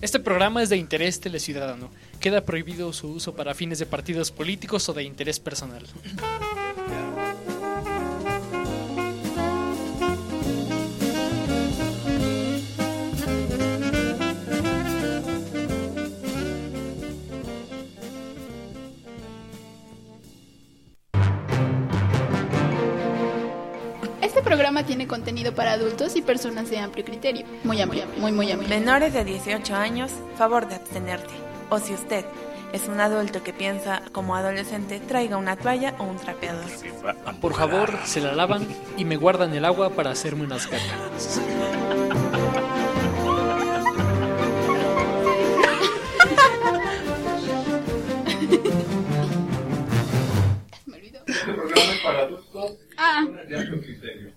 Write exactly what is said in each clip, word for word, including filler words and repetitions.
Este programa es de interés teleciudadano. Queda prohibido su uso para fines de partidos políticos o de interés personal. Este programa tiene contenido para adultos y personas de amplio criterio. Muy amplio, muy, muy amplio. Menores de dieciocho años, favor de abstenerte. O si usted es un adulto que piensa como adolescente, traiga una toalla o un trapeador. Por favor, se la lavan y me guardan el agua para hacerme unas catas. Me olvidó. Este programa es para adultos Ah. de amplio criterio.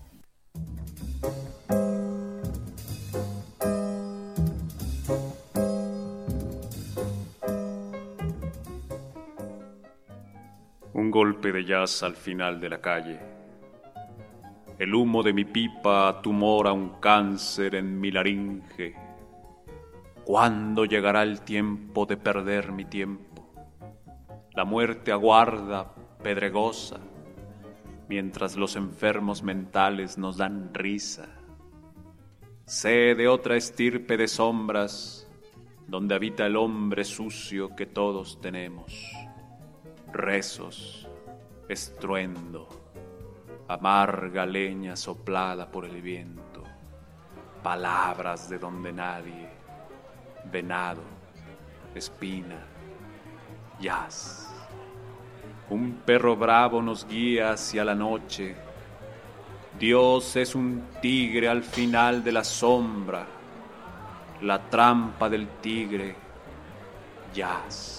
Un golpe de jazz al final de la calle. El humo de mi pipa tumora un cáncer en mi laringe. ¿Cuándo llegará el tiempo de perder mi tiempo? La muerte aguarda, pedregosa, mientras los enfermos mentales nos dan risa. Sé de otra estirpe de sombras, donde habita el hombre sucio que todos tenemos. Rezos, estruendo, amarga leña soplada por el viento, palabras de donde nadie, venado, espina, jazz. Un perro bravo nos guía hacia la noche. Dios es un tigre al final de la sombra, la trampa del tigre, jazz.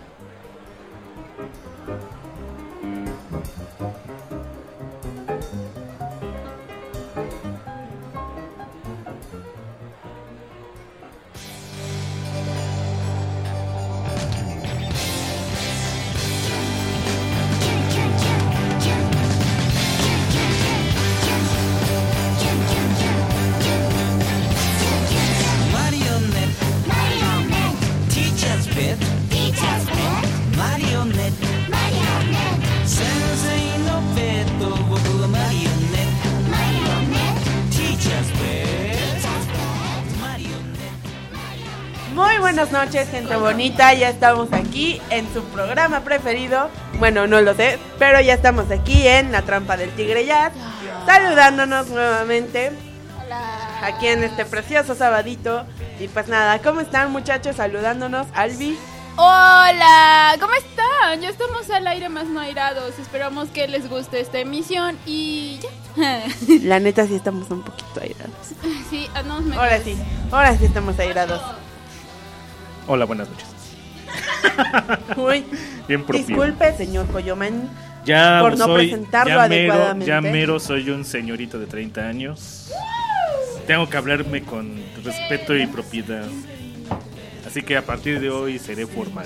Muy buenas noches, gente bonita. Ya estamos aquí en su programa preferido. Bueno, no lo sé, pero ya estamos aquí en La Trampa del Tigre Jazz, saludándonos nuevamente. Hola. Aquí en este precioso sabadito. Y pues nada, ¿cómo están, muchachos? Saludándonos, Albi. Hola, ¿cómo están? Ya estamos al aire más no airados. Esperamos que les guste esta emisión y ya. La neta sí estamos un poquito airados. Sí, andamos medio- Ahora sí, ahora sí estamos airados. Hola, buenas noches. Uy, Bien propio. disculpe, señor Coyoman, Ya por no soy, presentarlo ya mero, adecuadamente. ya mero soy un señorito de treinta años. Tengo que hablarme con respeto y propiedad. Así que a partir de hoy seré formal.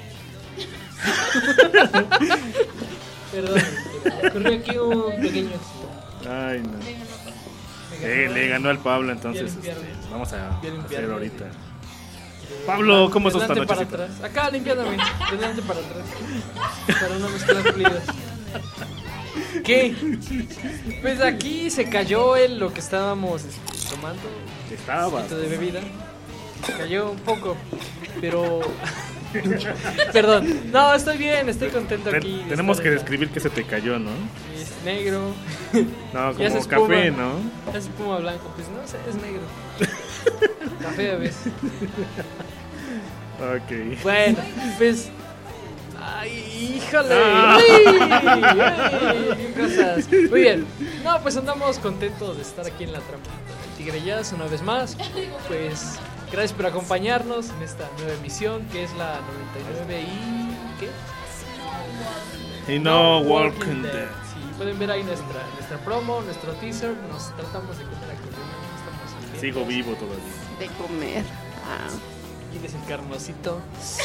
Perdón, ocurrió aquí un pequeño... Ay, no. Eh, le ganó al Pablo, entonces Voy a limpiarme. este, vamos a Voy a limpiarme. hacer ahorita. Pablo, ¿cómo estás esta Delante para noche? atrás. Acá limpiándome. Delante para atrás. Para no mezclar fluidos. ¿Qué? Pues aquí se cayó el, lo que estábamos este, tomando. Estaba. Un poquito de bebida. Se cayó un poco. Pero... Perdón. No, estoy bien. Estoy contento Ten- aquí. de tenemos estar que en- describir que se te cayó, ¿no? Es negro. No, Y hace como espuma. café, ¿no? Es espuma blanco. Pues no sé, es negro. Café a veces. Ok. Bueno, pues... ¡Ay, híjole! Ah. ¡Uy! ¡Ay! Cosas. Muy bien. No, pues andamos contentos de estar aquí en La Trampa del Tigre Jazz una vez más. Pues gracias por acompañarnos en esta nueva emisión que es la noventa y nueve y... ¿qué? Y no Walking Dead. Sí, pueden ver ahí nuestra, nuestra promo, nuestro teaser. Nos tratamos de comer a Corona, estamos contentos. Sigo vivo todavía. De comer. Ah. ¿Quién es el carnosito?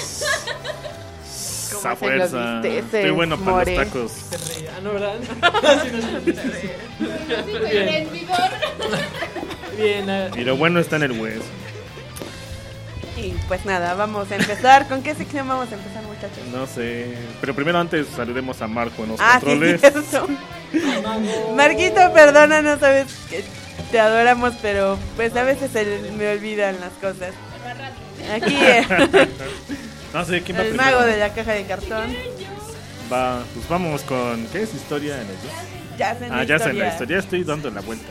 ¿Cómo Esa se lo fuerza. disteces, Estoy bueno para more? los tacos. Se reía, ¿no, verdad? Sí, no se Bien. En vigor. Bien, eh, Y lo bueno está en el hueso. Y Y pues nada, vamos a empezar. ¿Con qué sección vamos a empezar, muchachos? No sé. Pero primero antes saludemos a Marco en los Ah, controles. sí, cierto. Marquito, perdona, no sabes que te adoramos, pero pues a veces se me olvidan las cosas. Aquí eh, No sé, ¿quién va el primero? mago de la caja de cartón. Va, pues vamos con... ¿Qué es historia en el jazz? Ya sé en Ah, la ya sé, en la historia. historia estoy dando la vuelta.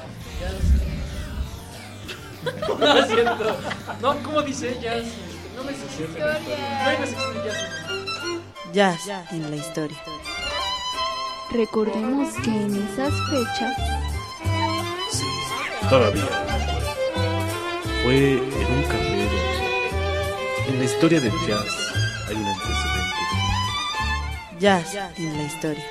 No es cierto. No, ¿cómo dice? Ya es- no me sé cierto. No hay una sección de jazz. Jazz en la historia. Recordemos que en esas fechas Sí, todavía. Fue en un carrero. En la historia del jazz hay un antecedente. Jazz en la historia.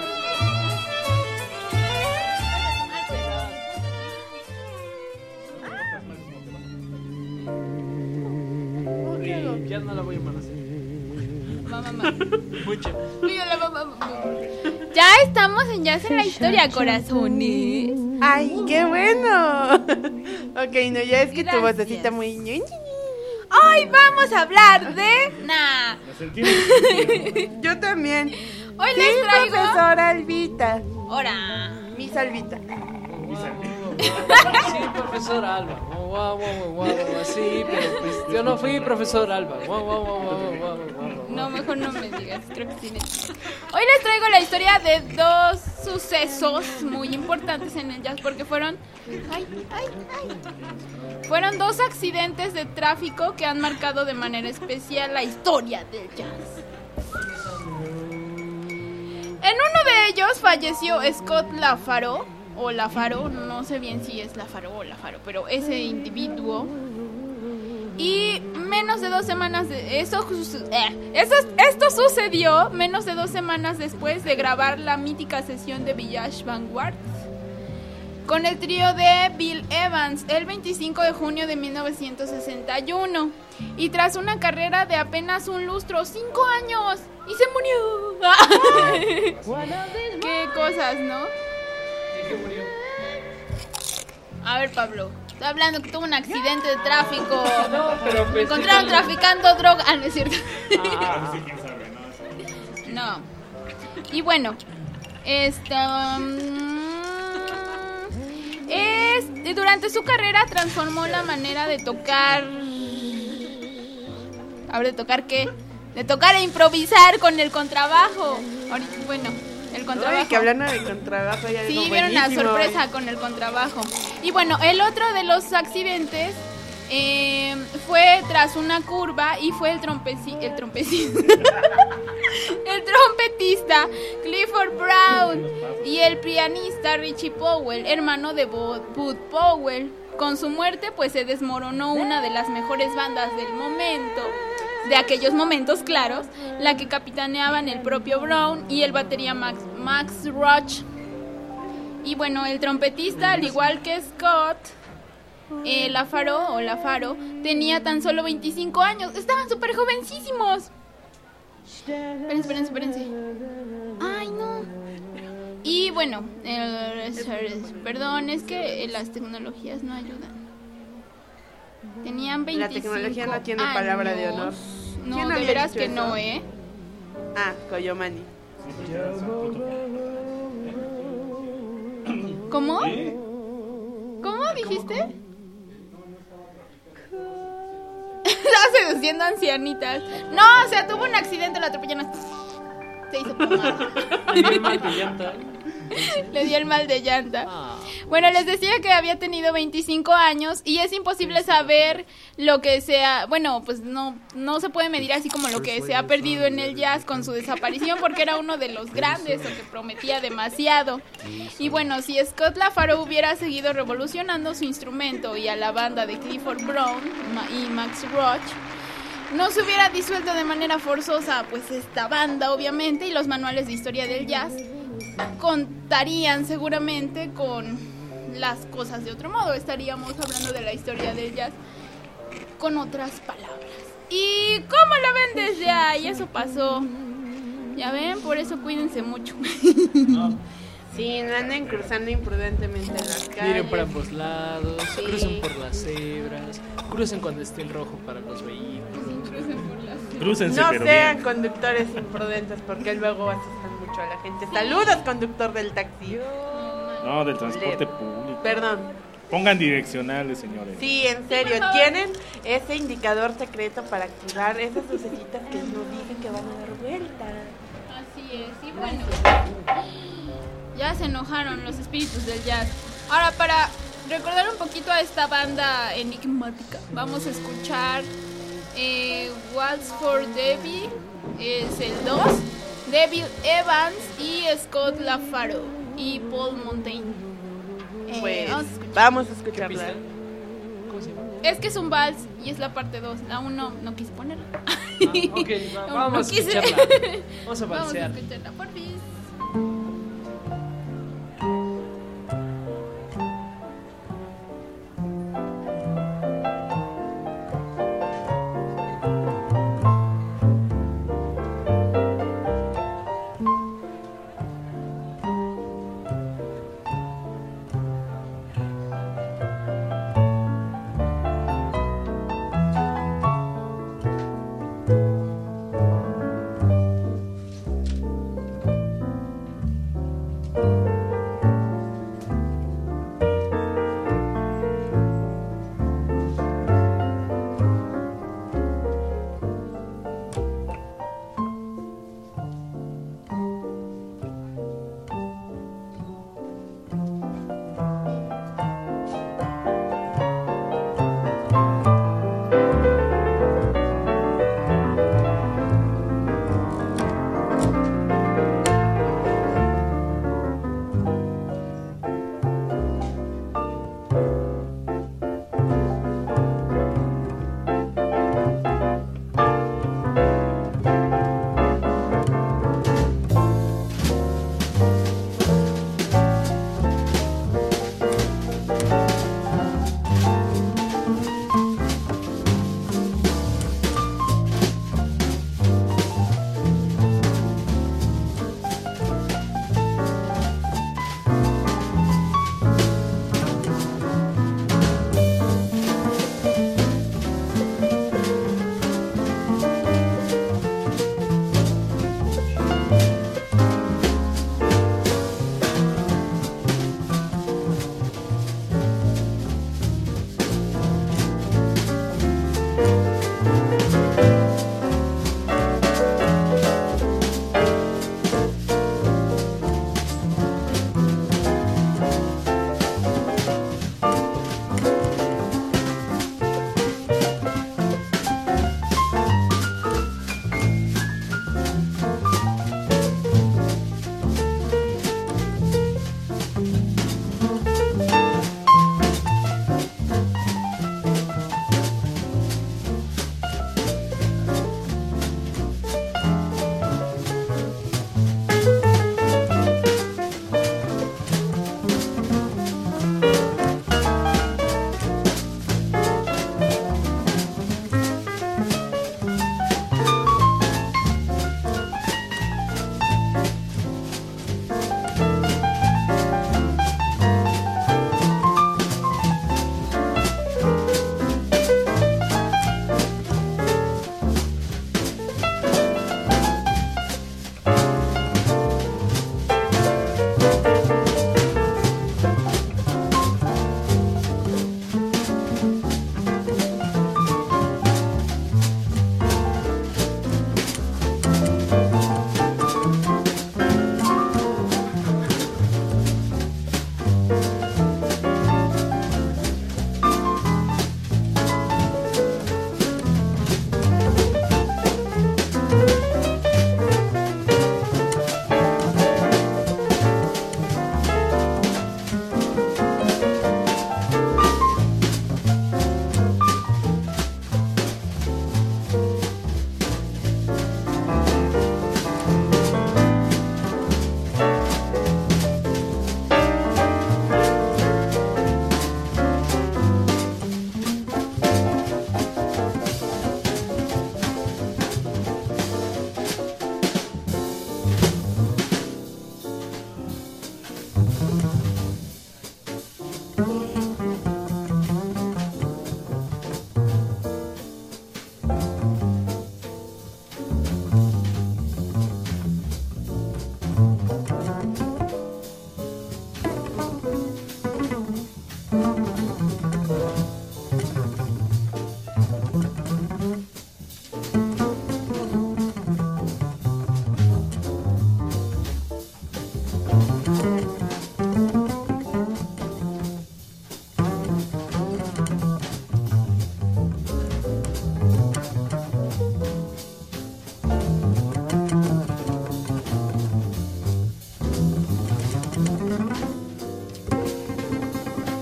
Y ya no la voy a manosear. mamá, mamá. Mucho. Mira la mamá, mamá. Ya estamos en Jazz en la historia, corazones. ¡Ay, qué bueno! Ok, no, ya es que tu Gracias. vocecita muy... ñu, ñu, ñu. Hoy vamos a hablar de... Nah. Me sentí... Yo también. Hoy Sí, les traigo... profesora Albita. Ahora. Miss Albita. Sí, profesor Alba. Guau, guau, guau, guau, guau. Sí, pero pues yo no fui profesor Alba. Guau, guau, guau, guau, guau, guau, guau. No, mejor no me digas, creo que sí necesito. Hoy les traigo la historia de dos sucesos muy importantes en el jazz porque fueron... Ay, ay, ay. Fueron dos accidentes de tráfico que han marcado de manera especial la historia del jazz. En uno de ellos falleció Scott Lafaro, o Lafaro, no sé bien si es Lafaro o Lafaro, pero ese individuo. Y menos de dos semanas de eso, eh, eso, esto sucedió menos de dos semanas después de grabar la mítica sesión de Village Vanguard con el trío de Bill Evans el veinticinco de junio de mil novecientos sesenta y uno. Y tras una carrera de apenas un lustro, cinco años, y se murió. Qué cosas, ¿no? ¿De qué murió? A ver, Pablo, estoy hablando que tuvo un accidente de tráfico. No, pero Me pues... encontraron traficando droga. Ah, no es cierto. Ah, No. Y bueno, este... um, es, durante su carrera transformó la manera de tocar... Ahora, ¿de tocar qué? De tocar e improvisar con el contrabajo. Ahorita, bueno, el contrabajo. Ay, que hablando de contrabajo hay algo Sí, vieron la buenísimo. sorpresa con el contrabajo. Y bueno, el otro de los accidentes eh, fue tras una curva y fue el trompeci el trompecista, el trompetista Clifford Brown y el pianista Richie Powell, hermano de Bud, Bud Powell. Con su muerte, pues se desmoronó una de las mejores bandas del momento. De aquellos momentos claros, la que capitaneaban el propio Brown y el batería Max, Max Roach. Y bueno, el trompetista, al igual que Scott eh, Lafaro o Lafaro, tenía tan solo veinticinco años. Estaban súper jovencísimos. Espérense, espérense, espérense. Ay, no. Y bueno, eh, perdón, es que las tecnologías no ayudan. Tenían veinticinco La tecnología no tiene años. palabra de honor. No, ¿Quién de había veras dicho que eso? no, ¿eh? Ah, Koyomani. ¿Cómo? ¿Cómo dijiste? Estaba seduciendo ancianitas. No, o sea, tuvo un accidente, la atropellaron. Se hizo pomada. Me dio mal de llanta. Le dio el mal de llanta. Ah. Bueno, les decía que había tenido veinticinco años y es imposible saber lo que sea, bueno, pues no no se puede medir así como lo que se ha perdido en el jazz con su desaparición porque era uno de los grandes o que prometía demasiado. Y bueno, si Scott Lafaro hubiera seguido revolucionando su instrumento y a la banda de Clifford Brown Ma- y Max Roach, no se hubiera disuelto de manera forzosa pues esta banda obviamente y los manuales de historia del jazz contarían seguramente con las cosas de otro modo. Estaríamos hablando de la historia del jazz con otras palabras. ¿Y cómo la ven desde ahí? Eso pasó. Ya ven, por eso cuídense mucho. Sí, no anden cruzando imprudentemente en las calles. Miren para ambos lados, Sí. crucen por las cebras, crucen cuando esté el rojo para los vehículos. Crúcense, No pero sean bien. conductores imprudentes porque luego asustan mucho a la gente. Saludos, conductor del taxi. No, del transporte público. Perdón. Pongan direccionales, señores. Sí, en serio, tienen ese indicador secreto para activar esas lucecitas que nos dicen que van a dar vueltas. Así es, y bueno, ya se enojaron los espíritus del jazz. Ahora, para recordar un poquito a esta banda enigmática, vamos a escuchar eh, Waltz for Debbie, es el dos, David Evans y Scott LaFaro y Paul Montaigne. Eh, Pues vamos a escuchar. vamos a ¿Qué escucharla. pista? ¿Cómo se llama? Es que es un vals y es la parte dos, la uno no quise ponerla. Ah, ok, va- No, vamos no a quise. escucharla. Vamos a Vamos a balsear. escucharla, por fin. Thank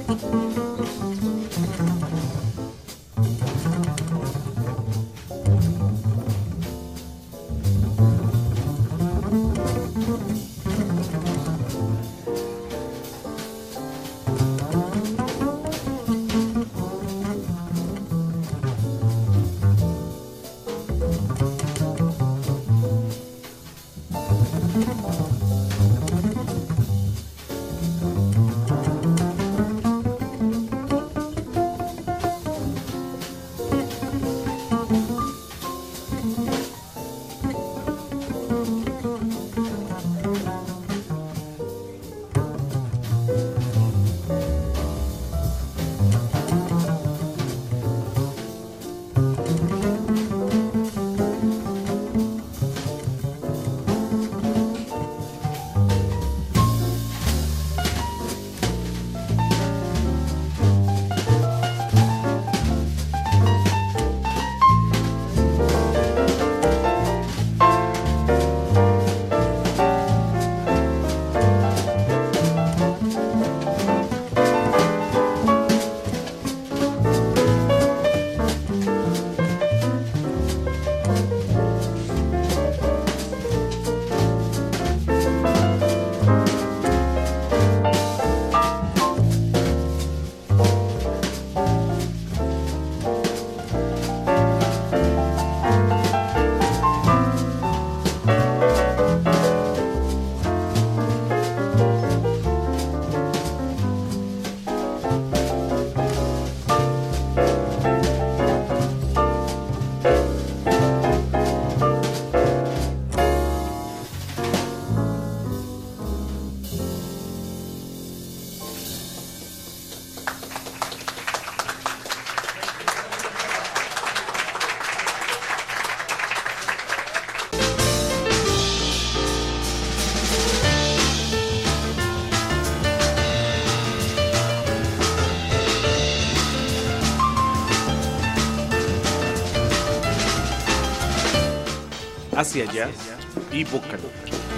Hacia allá y boca loca.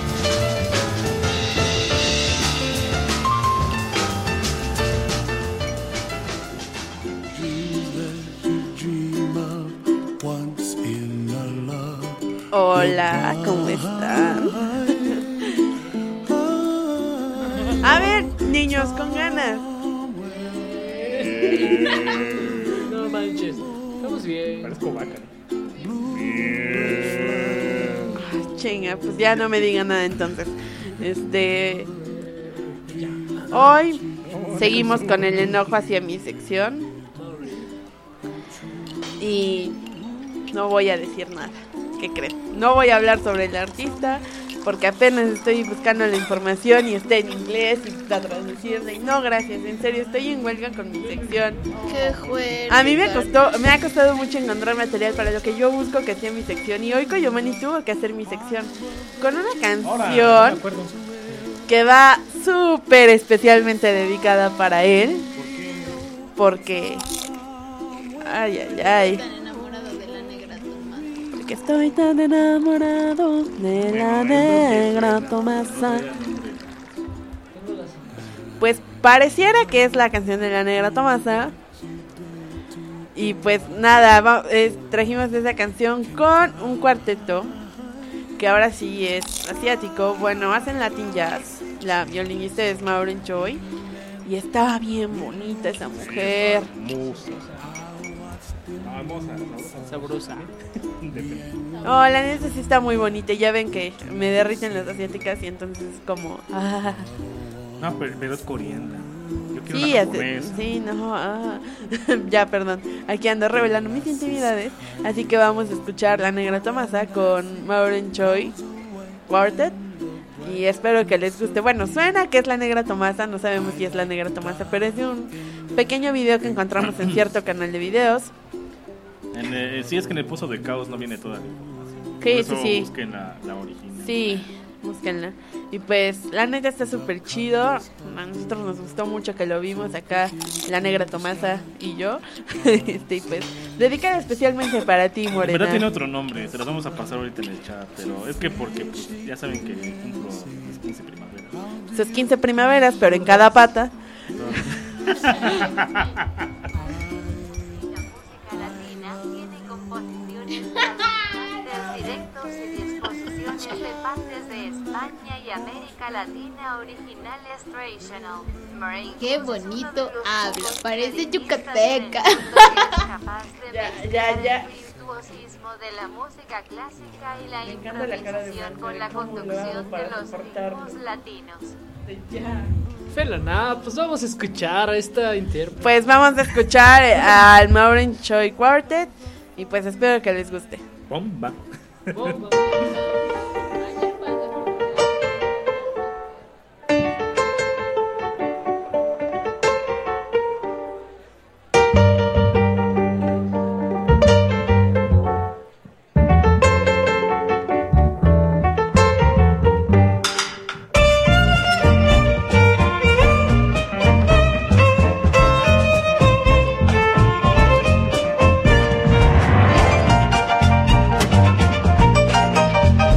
Hola, ¿cómo están? A ver, niños, con ganas. No manches. Estamos bien. Parezco vaca. Chinga, pues ya no me digan nada entonces. Este. Hoy seguimos con el enojo hacia mi sección. Y no voy a decir nada. ¿Qué creen? No voy a hablar sobre el artista porque apenas estoy buscando la información y está en inglés y está traduciendo. Y no, gracias, en serio, estoy en huelga con mi sección. Qué fuerte. A mí me costó, me ha costado mucho encontrar material para lo que yo busco que sea mi sección. Y hoy Coyomani tuvo que hacer mi sección con una canción que va súper especialmente dedicada para él. Porque... Ay, ay, ay. Porque estoy tan enamorado de la negra Tomasa. Pues pareciera que es la canción de la negra Tomasa. Y pues nada, va, eh, trajimos esa canción con un cuarteto que ahora sí es asiático. Bueno, hacen Latin Jazz. La violinista es Maureen Choi. Y estaba bien bonita esa mujer. Sabrosa. Oh, la neta sí está muy bonita. Ya ven que me derriten las asiáticas y entonces es como... Ah. No, pero, pero es coreana. Yo quiero Sí, una hace- japonesa. sí, no, ah. Ya, perdón. Aquí ando revelando mis intimidades. Así que vamos a escuchar La Negra Tomasa con Maureen Choi Quartet. Y espero que les guste. Bueno, suena que es La Negra Tomasa. No sabemos si es La Negra Tomasa, pero es de un pequeño video que encontramos en cierto canal de videos. En, eh, sí, es que en el Pozo de Caos no viene toda la información. Sí, Por eso sí, sí. busquen la, la original. Sí, búsquenla. Y pues, la neta está súper chido. A nosotros nos gustó mucho que lo vimos acá, La Negra Tomasa y yo. Este, y pues, dedicada especialmente para ti, En verdad tiene Morena. otro nombre, se los vamos a pasar ahorita en el chat, pero es que porque pues, ya saben que cumplo mis quince primaveras. Sus quince primaveras, pero en cada pata. latina tiene composiciones para directos y disposiciones de partes de España y América Latina originales traditional. Qué bonito habla, parece yucateca. Ya, ya, ya. Virtuosismo de la música clásica y la Me encanta la cara de improvisación Blanca, con la de cómo lo hago conducción para de los soportarlo. ritmos latinos. Ya. Fela, nada, pues vamos a escuchar a esta intérprete. Pues vamos a escuchar al Maureen Choi Quartet y pues espero que les guste. Bomba. Bomba. Thank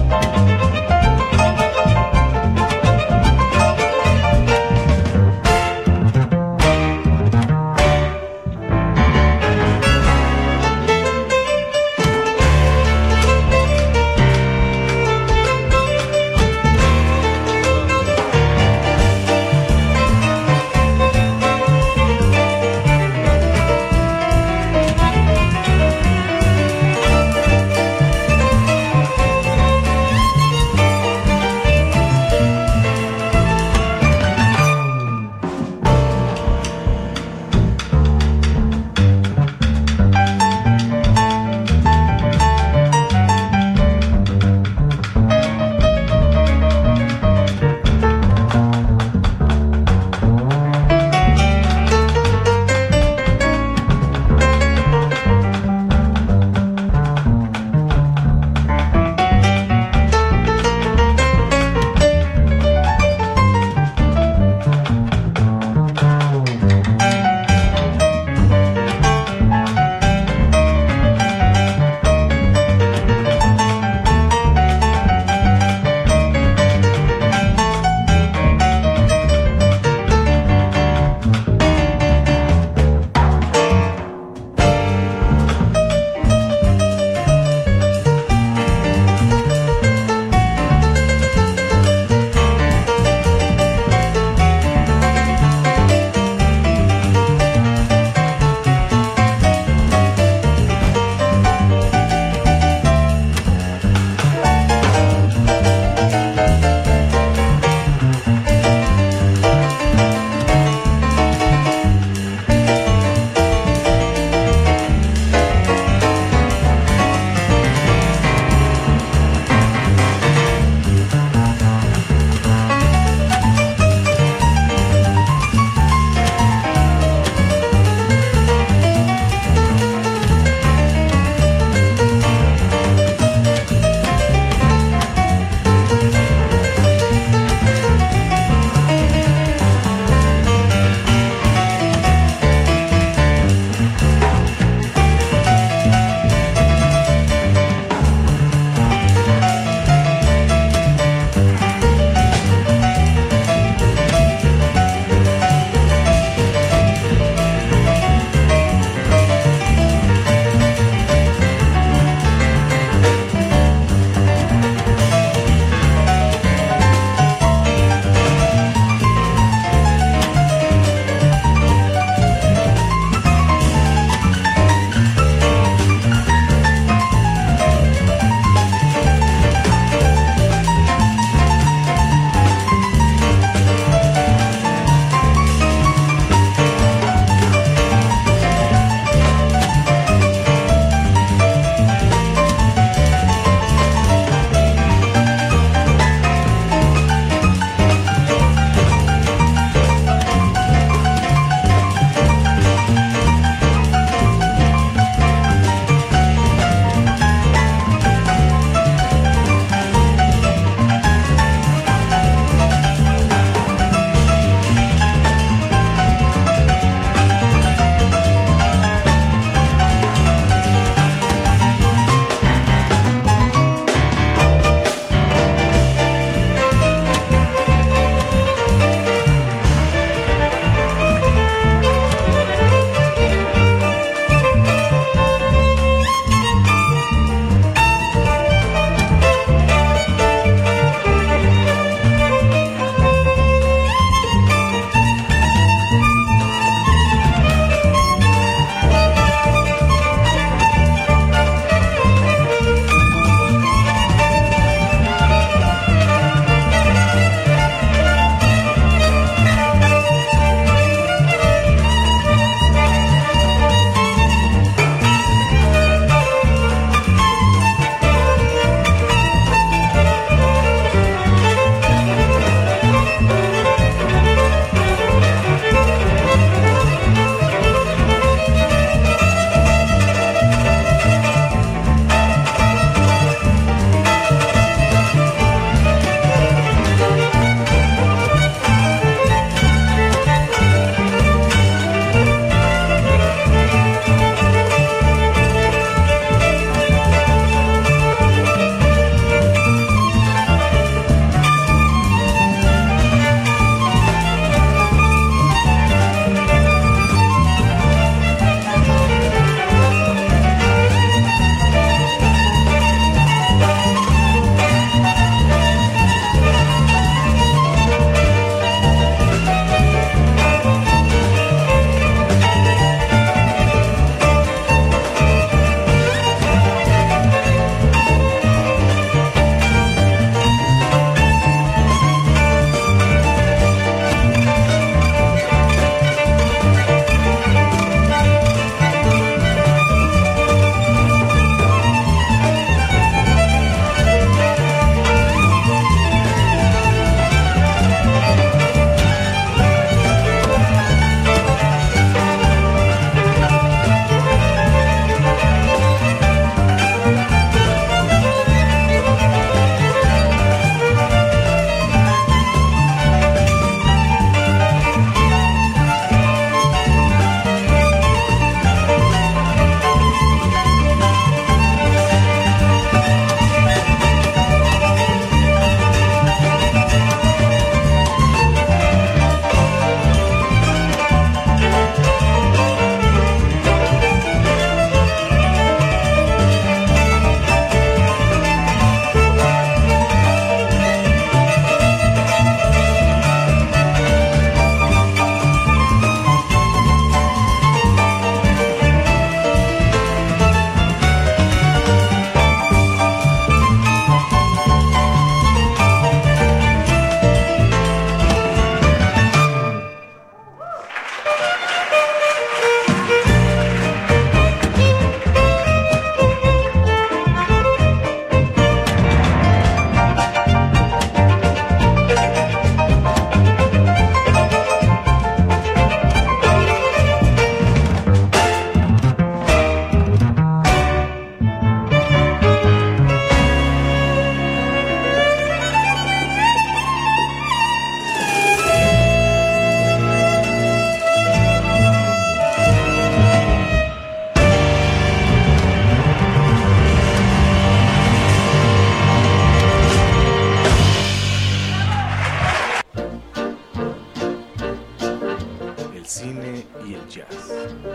jazz.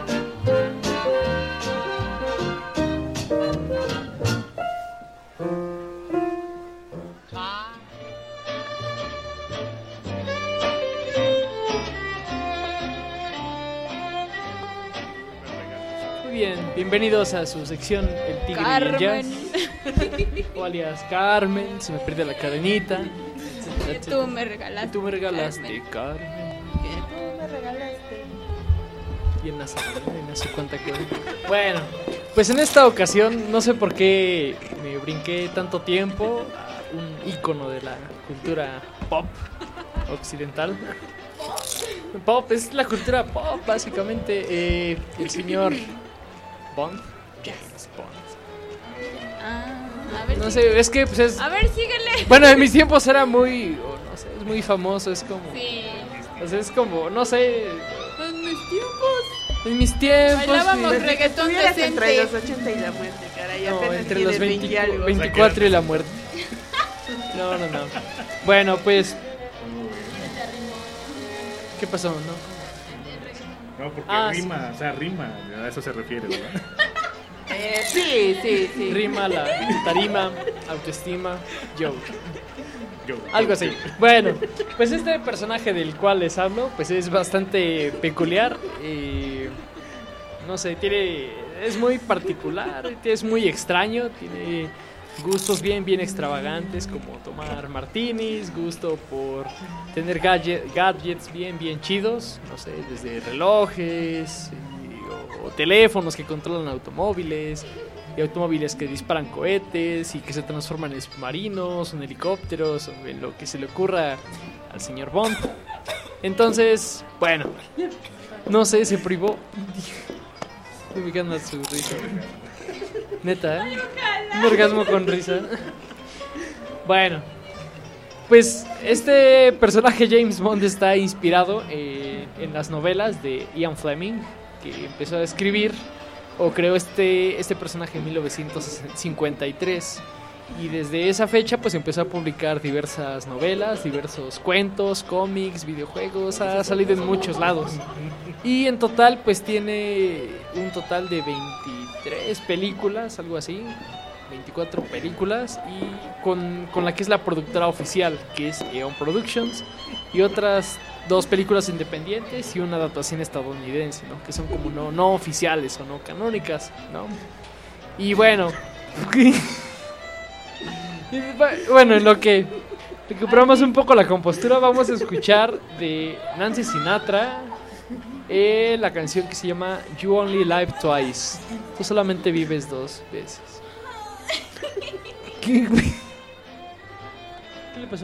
Muy bien, bienvenidos a su sección El Tigre y el Jazz. O alias Carmen, se me pierde la cadenita. Que tú me regalaste. Que tú me regalaste, Carmen. Que tú me regalaste. Y en la en su cuenta que... Bueno, pues en esta ocasión no sé por qué me brinqué tanto tiempo a un ícono de la cultura pop occidental. Pop es la cultura pop, básicamente. Eh, el señor Bond, James Bond. Ah, a ver. No sí. sé, es que pues es... A ver, síguele. Bueno, en mis tiempos era muy, oh, no sé, es muy famoso, es como... Sí. O sea, es como, no sé... En mis tiempos. En mis tiempos... Bailábamos sí. reggaetón Estuvieras decente. entre los ochenta y la muerte, caray. No, apenas entre los tienes veinte, algo. veinticuatro y la muerte. No, no, no. Bueno, pues... ¿Qué pasó? No. No, porque Ah, rima, o sea, rima, a eso se refiere, ¿verdad? Eh, sí, sí, sí. Rima, la tarima, autoestima, joke. Yo, Algo así. Bueno, pues este personaje del cual les hablo, pues es bastante peculiar. Eh, no sé, tiene, es muy particular, es muy extraño, tiene gustos bien, bien extravagantes como tomar martinis, gusto por tener gadget, gadgets bien, bien chidos, no sé, desde relojes y, o, o teléfonos que controlan automóviles. Y automóviles que disparan cohetes y que se transforman en submarinos, en helicópteros, o en lo que se le ocurra al señor Bond. Entonces, bueno, no sé, se privó. Estoy ubicando a su risa. Neta, ¿eh? Un orgasmo con risa. Bueno, pues este personaje James Bond está inspirado eh, en las novelas de Ian Fleming, que empezó a escribir o creó este, este personaje en mil novecientos cincuenta y tres, y desde esa fecha pues empezó a publicar diversas novelas, diversos cuentos, cómics, videojuegos, ha salido en muchos lados, y en total pues tiene un total de veintitrés películas, algo así, veinticuatro películas, y con, con la que es la productora oficial, que es Eon Productions, y otras dos películas independientes y una adaptación estadounidense, ¿no? Que son como no, no oficiales o no canónicas, ¿no? Y bueno, bueno, en lo que recuperamos un poco la compostura, vamos a escuchar de Nancy Sinatra eh, la canción que se llama You Only Live Twice. Tú solamente vives dos veces. ¿Qué, güey? ¿Qué le pasó?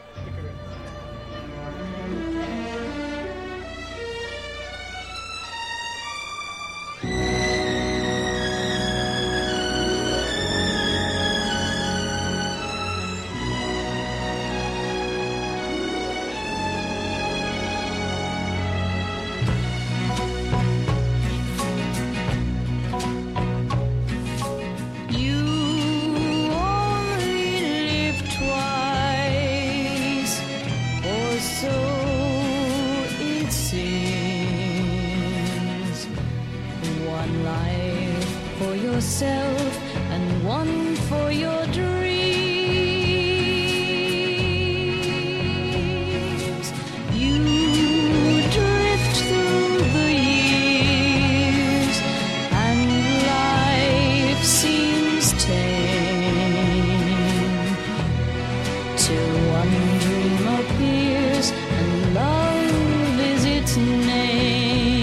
And one for your dreams. You drift through the years, and life seems tame, till one dream appears, and love is its name.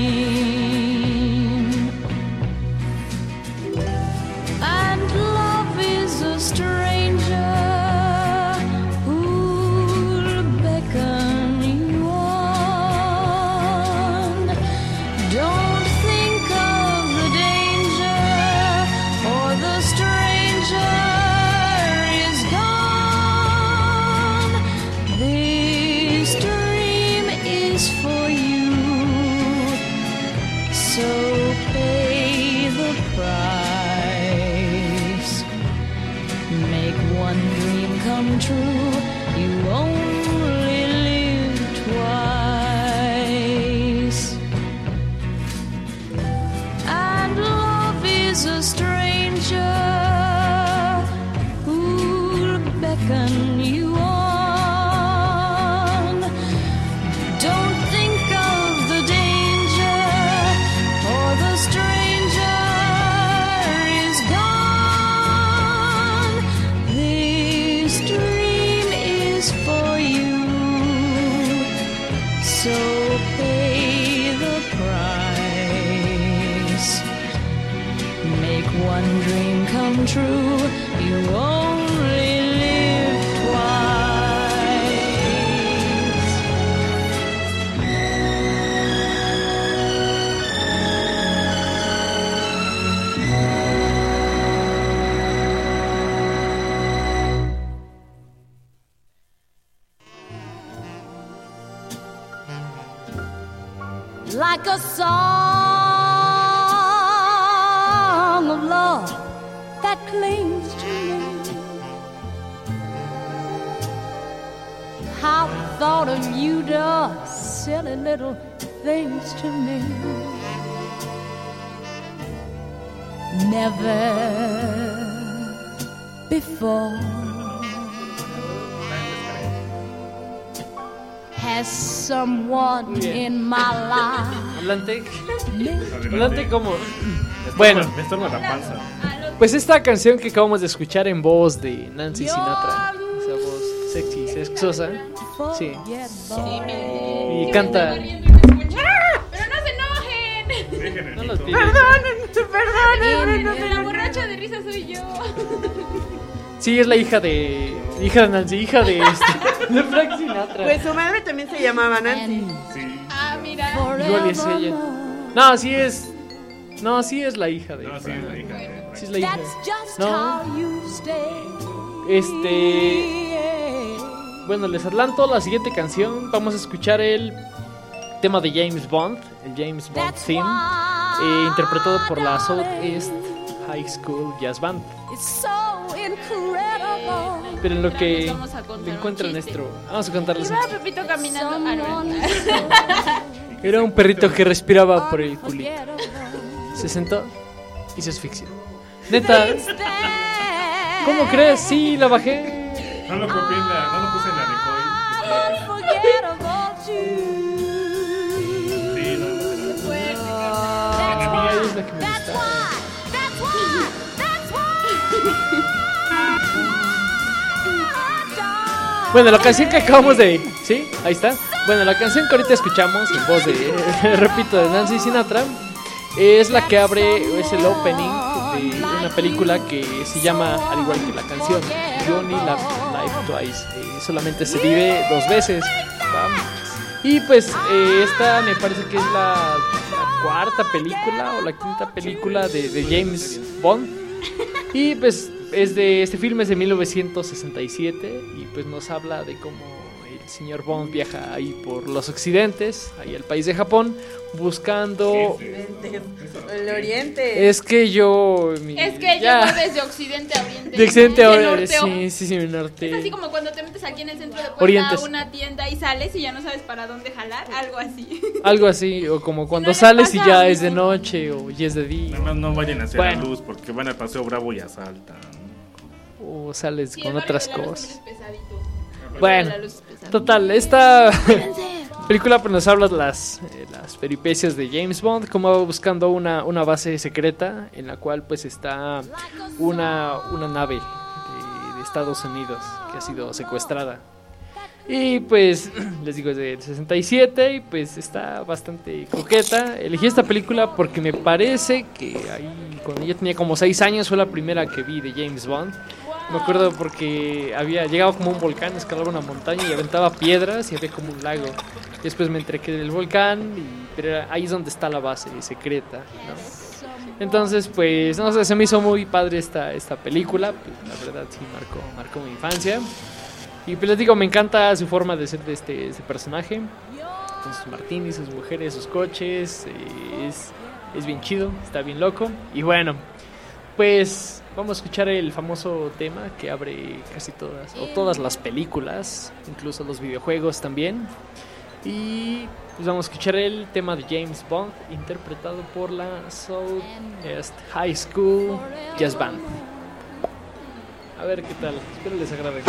True, you only live twice. is a stranger who'll beckon you on. Don't think of the danger, for the stranger is gone. This dream is for you, so pay the price. Make one dream come true. You only live twice. Like a song of love that clings to me, how the thought of you does silly little things to me. Never before has someone in my life. Adelante. Adelante como... Bueno, Me estorba la panza. pues esta canción que acabamos de escuchar en voz de Nancy Sinatra, esa voz sexy, sexosa, sí, y canta... Pero no se enojen. No los tires. Perdonen, perdonen. no, no, La borracha de risa soy yo. Sí, es la hija de... Hija de Nancy, hija de este... De Frank Sinatra. Pues su madre también se llamaba Nancy. Ah, mira. Igual y es ella. No, sí es... No, sí es la hija de... No, sí, es la hija de- Sí es la hija. That's just No. how you stay. Este... Bueno, les adelanto la siguiente canción. Vamos a escuchar el tema de James Bond, el James Bond That's theme, why eh, interpretado por la Southeast High School Jazz Band. it's so incredible. Pero en lo que Vamos a contar un encuentra chiste. nuestro... Vamos a contarles. Iba Pepito caminando. Ah, no. Era un perrito que respiraba por el culito. Unforgettable. Se sentó y se asfixió. Neta, ¿cómo crees? Sí, la bajé. No lo copié en la, no lo puse en la Recoil. Unforgettable too. Sí, no, no, no. La mía es la que me That's gusta. why. That's why. That's why. Bueno, la canción que acabamos de... ¿Sí? Ahí está. Bueno, la canción que ahorita escuchamos en voz de... repito, de Nancy Sinatra, es la que abre, es el opening de una película que se llama, al igual que la canción, You Only Live Life Twice. Eh, solamente se vive dos veces. ¿va? Y pues eh, esta me parece que es la, la cuarta película o la quinta película de, de James Bond. Y pues es de este filme es de mil novecientos sesenta y siete y pues nos habla de cómo el señor Bond viaja ahí por los occidentes, ahí al país de Japón, buscando... El oriente. Es que yo... mi- Es que ya. llegó desde occidente a oriente. De occidente De a norte oriente, a- sí, sí, sí, mi norte. Es así como cuando te metes aquí en el centro de Puebla Orientes. a una tienda y sales y ya no sabes para dónde jalar, algo así. Algo así, o como cuando no le sales y pasa ya a es de ninguno. noche o ya es de día. Nada más no vayan hacia Bueno. la luz porque van al Paseo Bravo y asaltan. O sales Sí, con el barrio otras de la luz cosas. es pesadito. Bueno, La luz es pesada. total, esta película pues, nos habla de las, eh, las peripecias de James Bond, como va buscando una, una base secreta en la cual pues está una, una nave de, de Estados Unidos que ha sido secuestrada. Y pues les digo es del sesenta y siete y pues está bastante coqueta. Elegí esta película porque me parece que ahí cuando yo tenía como seis años fue la primera que vi de James Bond. Me acuerdo porque había llegado como un volcán, escalaba una montaña y aventaba piedras y había como un lago. Después me entrequé del volcán, y, pero era- ahí es donde está la base secreta, ¿no? Entonces, pues, no sé, se me hizo muy padre esta, esta película. Pues, la verdad, sí, marcó, marcó mi infancia. Y pues les digo, me encanta su forma de ser de este, de este personaje. Con sus martinis, sus mujeres, sus coches. eh, es, es bien chido, está bien loco. Y bueno, pues vamos a escuchar el famoso tema que abre casi todas, o todas las películas, incluso los videojuegos también. Y pues vamos a escuchar el tema de James Bond interpretado por la South East High School Jazz Band. A ver qué tal, espero les agrade.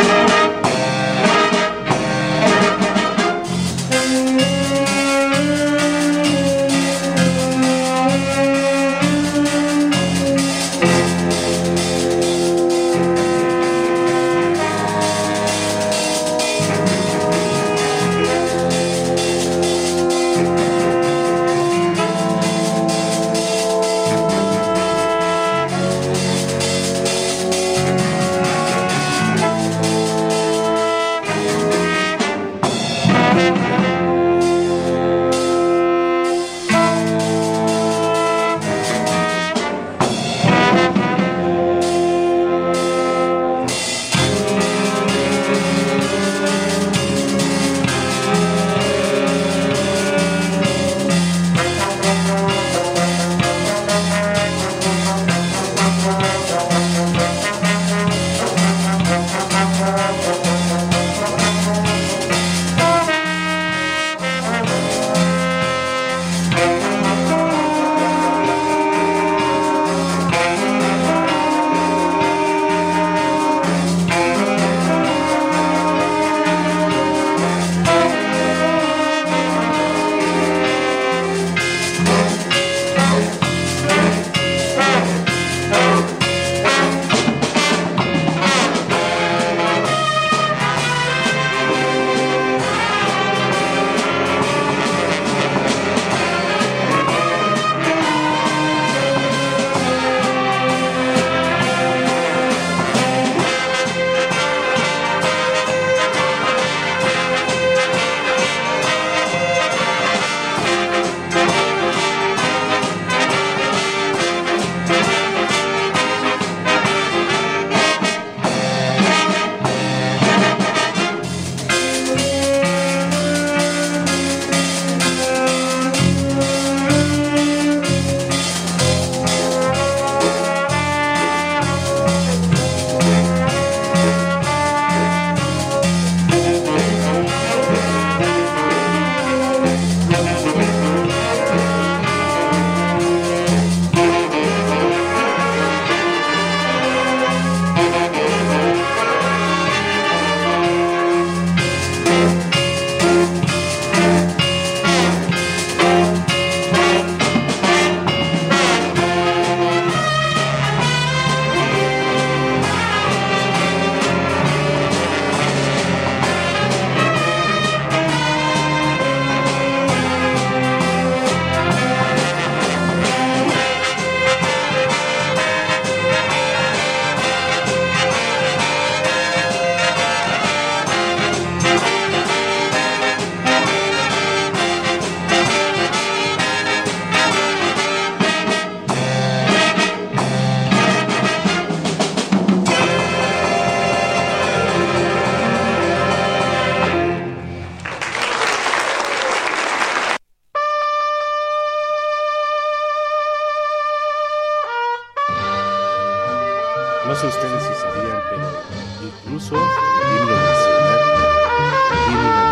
No sé ustedes si sabían, pero incluso el himno nacional tiene una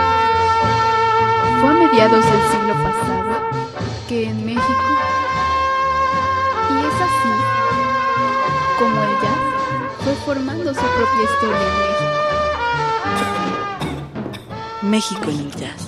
versión. Fue a mediados del siglo pasado que en México, y es así como el jazz fue formando su propia historia en México. México en el jazz.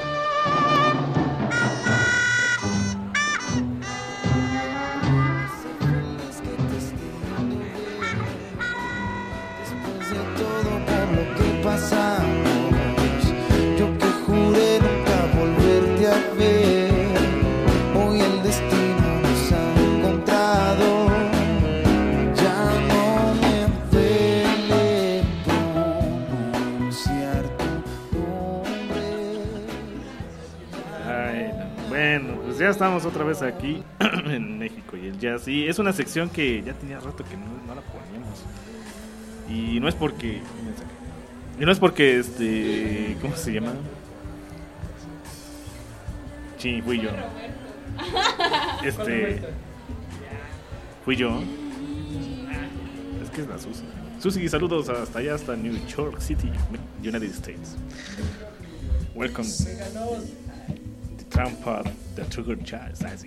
Yo que juré nunca volverte a ver, hoy el destino nos ha encontrado. Ya no me duele pronunciar tu nombre. Ay, no. Bueno, pues ya estamos otra vez aquí en México y el jazz. Y es una sección que ya tenía rato que no, no la poníamos. Y no es porque... Y no es porque, este... ¿Cómo se llama? Sí, fui yo. Este... Fui yo. Es que es la Susi. Susi, saludos hasta allá, hasta New York City, United States. Welcome. The trampa, the trigger jazz. Así.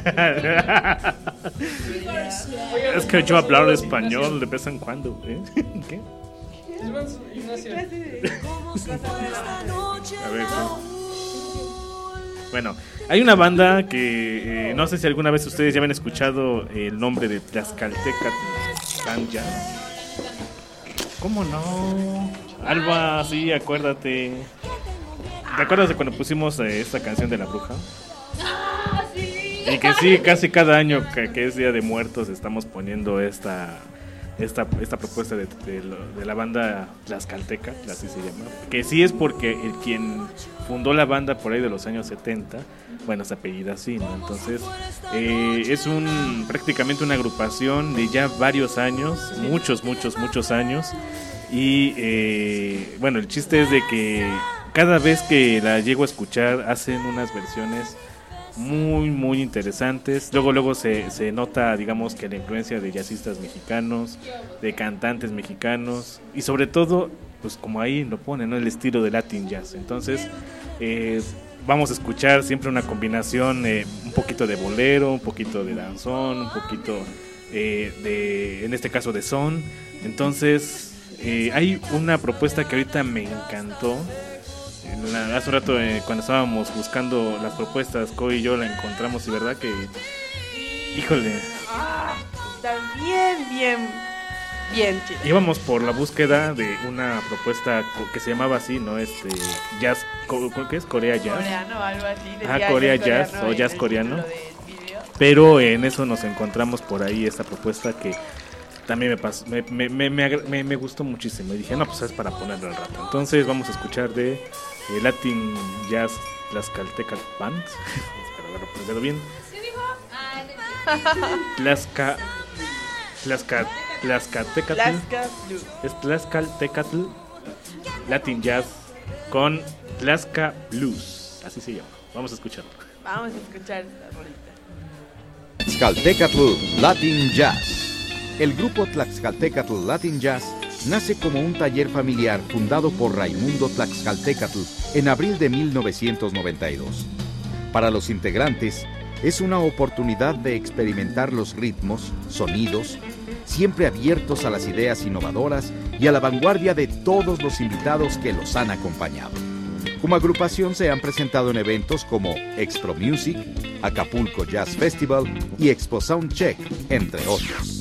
Es que yo hablar español de vez en cuando. ¿eh? ¿Qué? A ver, bueno, hay una banda que eh, no sé si alguna vez ustedes ya habían escuchado el nombre de Tlaxcalteca Band Jazz. ¿Cómo no? Alba, sí, acuérdate. ¿Te acuerdas de cuando pusimos eh, esta canción de La Bruja? Y que sí, casi cada año que, que es Día de Muertos estamos poniendo esta esta, esta propuesta de, de, de la banda Tlaxcalteca, así se llama. Que sí es porque el quien fundó la banda por ahí de los años setenta, bueno, se apellida así, ¿no? Entonces, eh, es un prácticamente una agrupación de ya varios años, muchos, muchos, muchos años. Y eh, bueno, el chiste es de que cada vez que la llego a escuchar hacen unas versiones muy muy interesantes. Luego luego se, se nota, digamos, que la influencia de jazzistas mexicanos, de cantantes mexicanos y sobre todo, pues como ahí lo ponen, ¿no? El estilo de Latin Jazz. Entonces eh, vamos a escuchar siempre una combinación, eh, un poquito de bolero, un poquito de danzón, un poquito eh, de, en este caso, de son. Entonces eh, hay una propuesta que ahorita me encantó. La, hace un rato eh, cuando estábamos buscando las propuestas, Coy y yo la encontramos y verdad que, híjole, ah, está bien, bien, bien chido. Íbamos por la búsqueda de una propuesta que se llamaba así, ¿no? Este, jazz, ¿qué es? Corea Jazz. Coreano, algo así. Ah, Corea Jazz o jazz coreano. Pero en eso nos encontramos por ahí esta propuesta que también me, pasó, me, me, me, me, me gustó muchísimo. Y dije, no, pues es para ponerlo al rato. Entonces vamos a escuchar de eh, Latin Jazz Tlaxcalteca Band. Espero haberlo pronunciado bien. Tlaxca, Tlaxca, Tlaxcaltecatl. Es Tlaxcaltecatl Latin Jazz con Tlaxca Blues. Así se llama. Vamos a escucharlo. Vamos a escuchar esta rolita. Tlaxcaltecatl Latin Jazz. El grupo Tlaxcaltecatl Latin Jazz nace como un taller familiar fundado por Raimundo Tlaxcaltecatl en abril de mil novecientos noventa y dos. Para los integrantes, es una oportunidad de experimentar los ritmos, sonidos, siempre abiertos a las ideas innovadoras y a la vanguardia de todos los invitados que los han acompañado. Como agrupación se han presentado en eventos como Expro Music, Acapulco Jazz Festival y Expo Soundcheck, entre otros.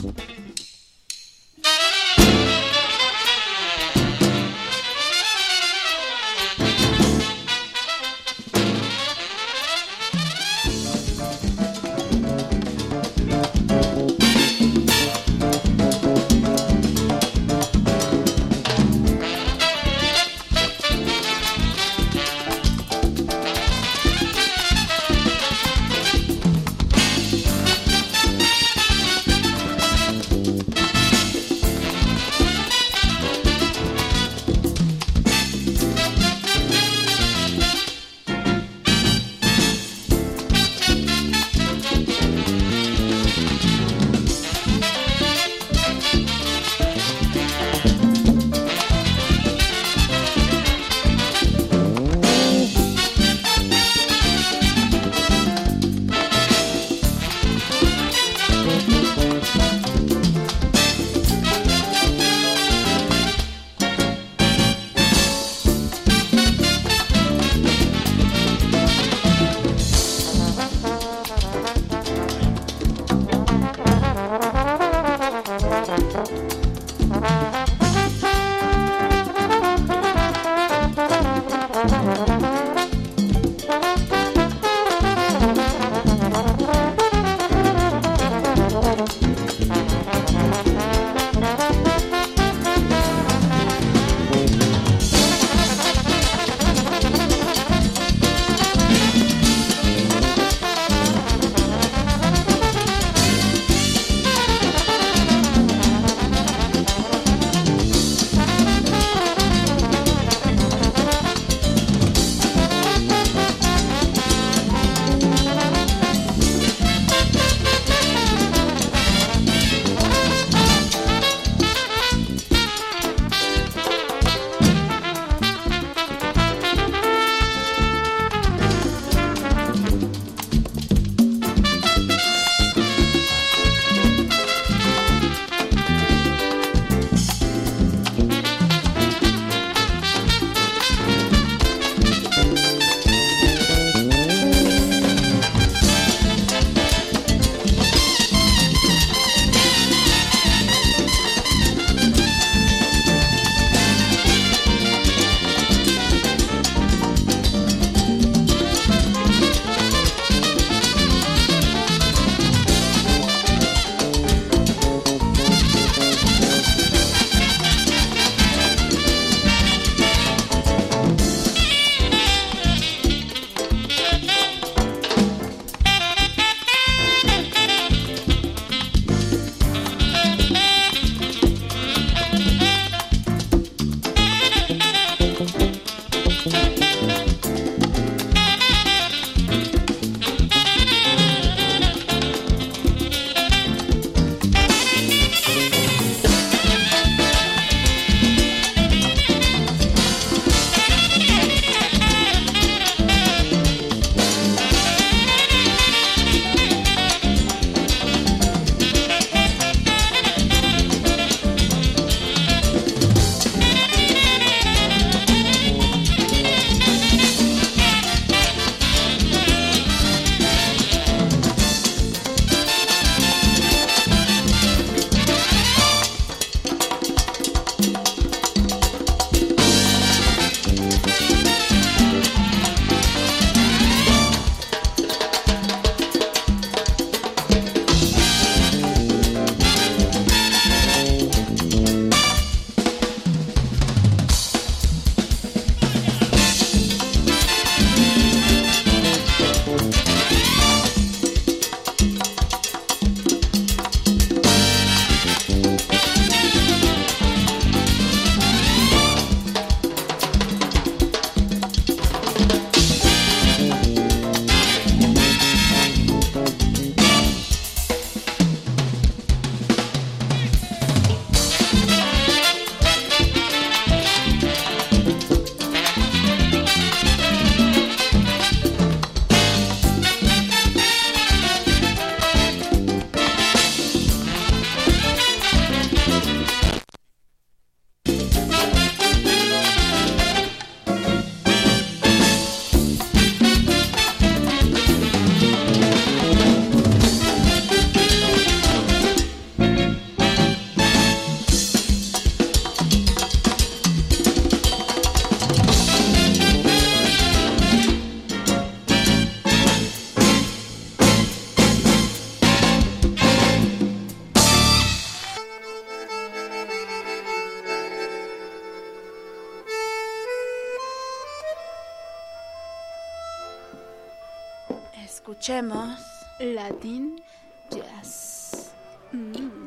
Escuchemos Latin Jazz. Mm.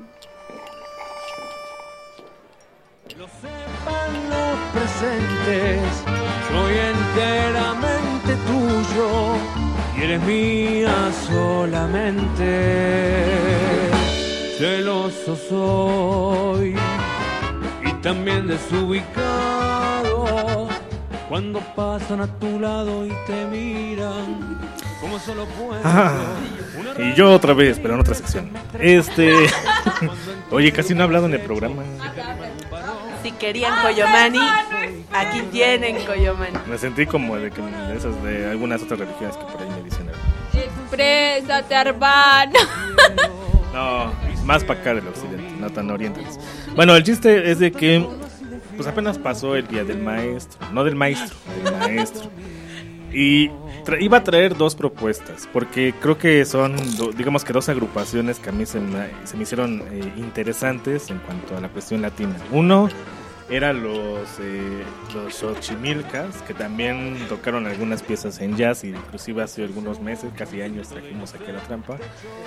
Lo sepan los presentes, soy enteramente tuyo y eres mía solamente. Celoso soy y también desubicado cuando pasan a tu lado y te miran como solo puedo. Ah, y yo otra vez, pero en otra sección. Este. Oye, casi no he hablado en el programa. Si querían Coyomani, aquí tienen Coyomani. Me sentí como de, que, de esas de algunas otras religiones que por ahí me dicen. Exprésate, Arbano. No, más para acá del occidente, no tan orientales. Bueno, el chiste es de que pues apenas pasó el día del maestro, no del maestro, del maestro. Y tra- iba a traer dos propuestas, porque creo que son, do- digamos que dos agrupaciones que a mí se me, se me hicieron eh, interesantes en cuanto a la cuestión latina. Uno era los, eh, los Xochimilcas, que también tocaron algunas piezas en jazz, y inclusive hace algunos meses, casi años, trajimos aquí a La Trampa.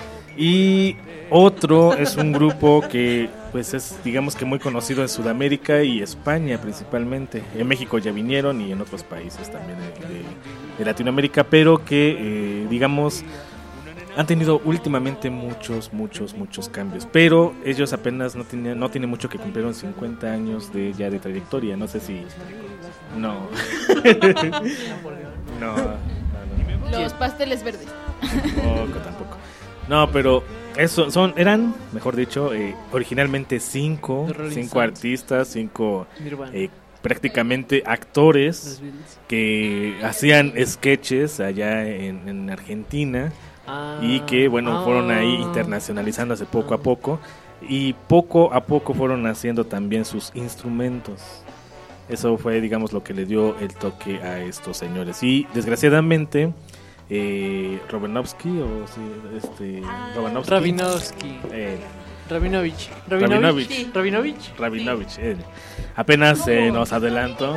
Y otro es un grupo que pues es, digamos que muy conocido en Sudamérica y España principalmente. En México ya vinieron y en otros países también de, de, de Latinoamérica, pero que eh, digamos han tenido últimamente muchos, muchos, muchos cambios. Pero ellos apenas no tienen, no tienen mucho que cumplieron cincuenta años de ya de trayectoria. No sé si... No. no, no, no. Los pasteles verdes. Tampoco, tampoco. No, pero eso son, eran, mejor dicho, eh, originalmente cinco, cinco artistas, cinco eh, prácticamente actores que hacían sketches allá en, en Argentina ah, y que, bueno, ah. fueron ahí internacionalizándose poco a poco y poco a poco fueron haciendo también sus instrumentos. Eso fue, digamos, lo que le dio el toque a estos señores. Y desgraciadamente... Eh, Robanovsky o sí, este Robanovsky. Rabinovsky. Eh, Rabinovich. Rabinovich. Rabinovich. Rabinovich. Sí. Eh. Apenas se eh, nos adelantó.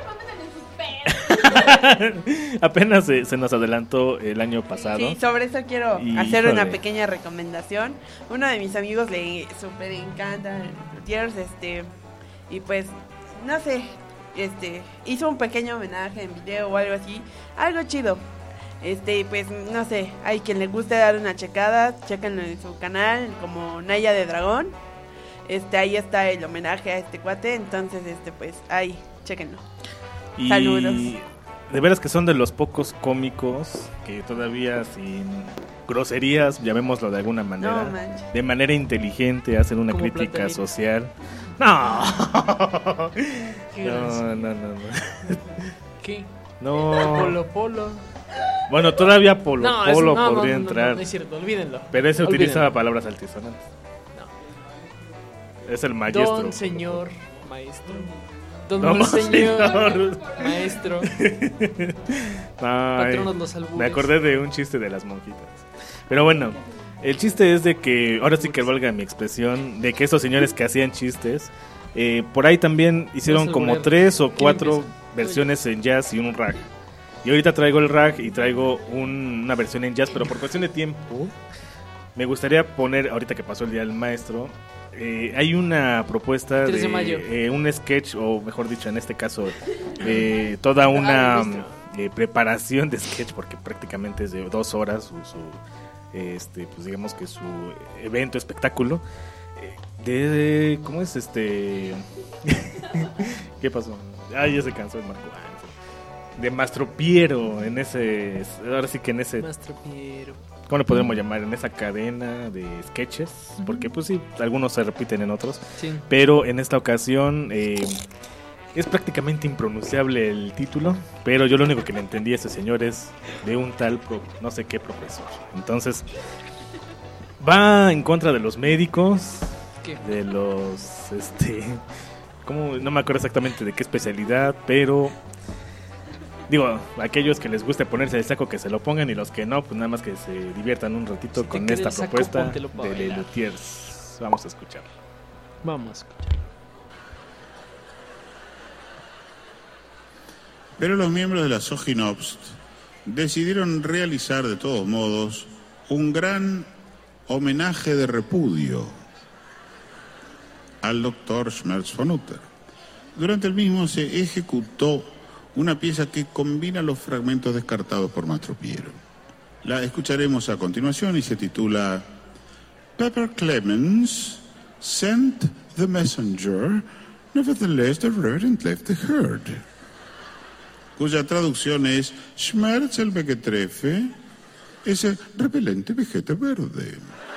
Apenas se, se nos adelantó el año pasado. Sí, sobre eso quiero y, hacer híjole. una pequeña recomendación. Uno de mis amigos le súper encanta Lutiers, este, y pues, no sé, este, hizo un pequeño homenaje en video o algo así, algo chido. Este, pues, no sé, hay quien le guste dar una checada, chéquenlo en su canal, como Naya de Dragón. Este, ahí está el homenaje a este cuate, entonces, este, pues, ahí, chéquenlo. Y saludos. De veras que son de los pocos cómicos que todavía sin groserías, llamémoslo de alguna manera, no, de manera inteligente hacen una crítica platanito. social. No. no, no, no, no. ¿Qué? No. Polo Polo. Bueno, todavía Polo no, Polo es, no, podría no, no, entrar. No, no es cierto, olvídenlo. Pero ese olvídenlo. utiliza palabras altisonantes. No. Es el maestro. Don señor maestro. Don no, monseñor señor. Maestro. Ay, Patronos los albures. Me acordé de un chiste de las monjitas. Pero bueno, el chiste es de que, ahora sí que valga mi expresión, de que esos señores que hacían chistes, eh, por ahí también hicieron como tres o cuatro versiones en jazz y un rag. Y ahorita traigo el rag y traigo un, una versión en jazz, pero por cuestión de tiempo, me gustaría poner, ahorita que pasó el Día del Maestro, eh, hay una propuesta de, de eh, un sketch, o mejor dicho, en este caso, eh, toda una eh, preparación de sketch, porque prácticamente es de dos horas su, su este, pues digamos que su evento, espectáculo, eh, de, de, ¿cómo es este? ¿Qué pasó? Ay, ya se cansó el Marco. De Mastro Piero, en ese, ahora sí que en ese, Mastro Piero. ¿cómo le podemos llamar? En esa cadena de sketches, uh-huh. porque pues sí, algunos se repiten en otros, sí. Pero en esta ocasión eh, es prácticamente impronunciable el título, pero yo lo único que le entendí a ese señor es de un tal, pro, no sé qué profesor. Entonces, va en contra de los médicos, ¿qué? De los, este, ¿cómo? No me acuerdo exactamente de qué especialidad, pero... Digo, aquellos que les guste ponerse el saco que se lo pongan y los que no, pues nada más que se diviertan un ratito si con esta propuesta saco, de Lutiers. Vamos a escuchar. Vamos a escuchar. Pero los miembros de la Sojinobst decidieron realizar de todos modos un gran homenaje de repudio al doctor Schmerz von Utter. Durante el mismo se ejecutó una pieza que combina los fragmentos descartados por Mastro Piero. La escucharemos a continuación y se titula Pepper Clemens sent the messenger, nevertheless the reverend left the herd, cuya traducción es Schmerz el mequetrefe, ese repelente vegeta verde.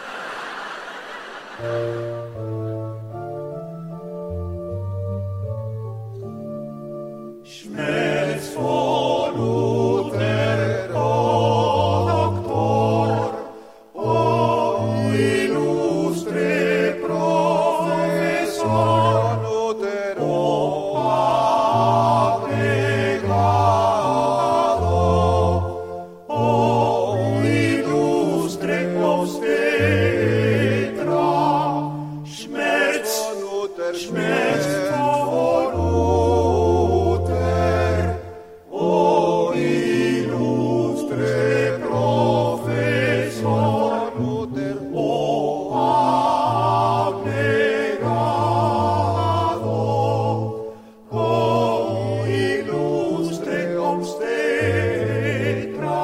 Schmerz von Utter, oh doctor, oh ilustre profesor, oh abnegado, oh ilustre obstetra, Schmerz, Schmerz von Utter, oh ilustre profesor, oh abnegado, oh ilustre obstetra.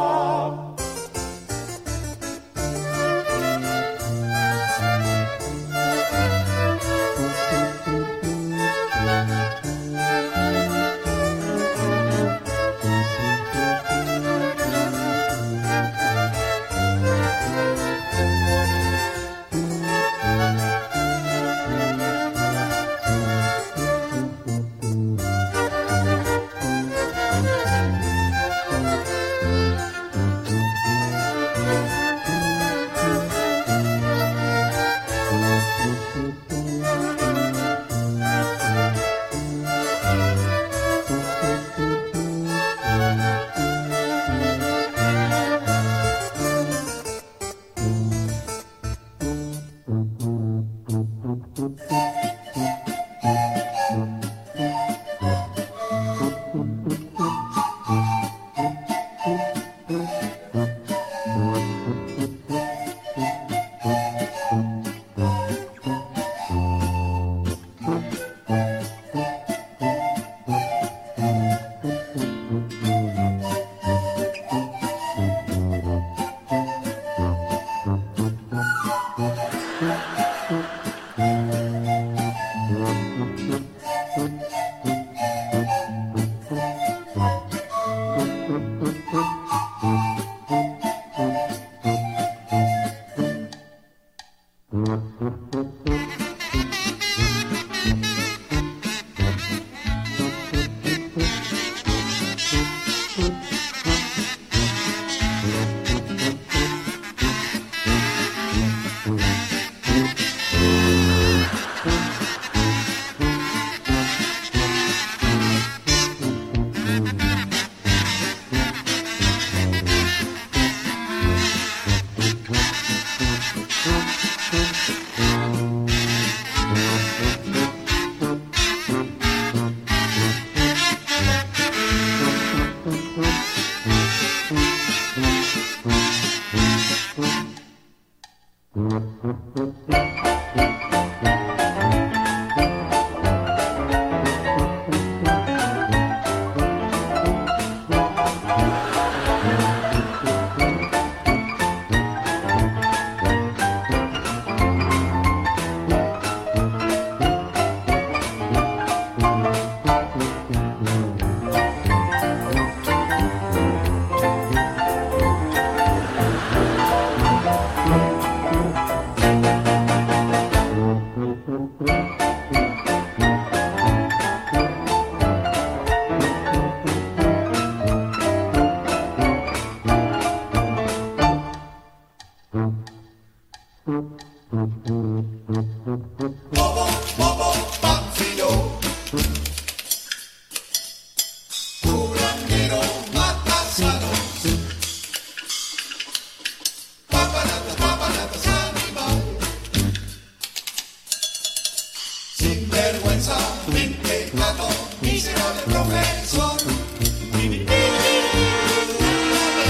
Miserable profesor.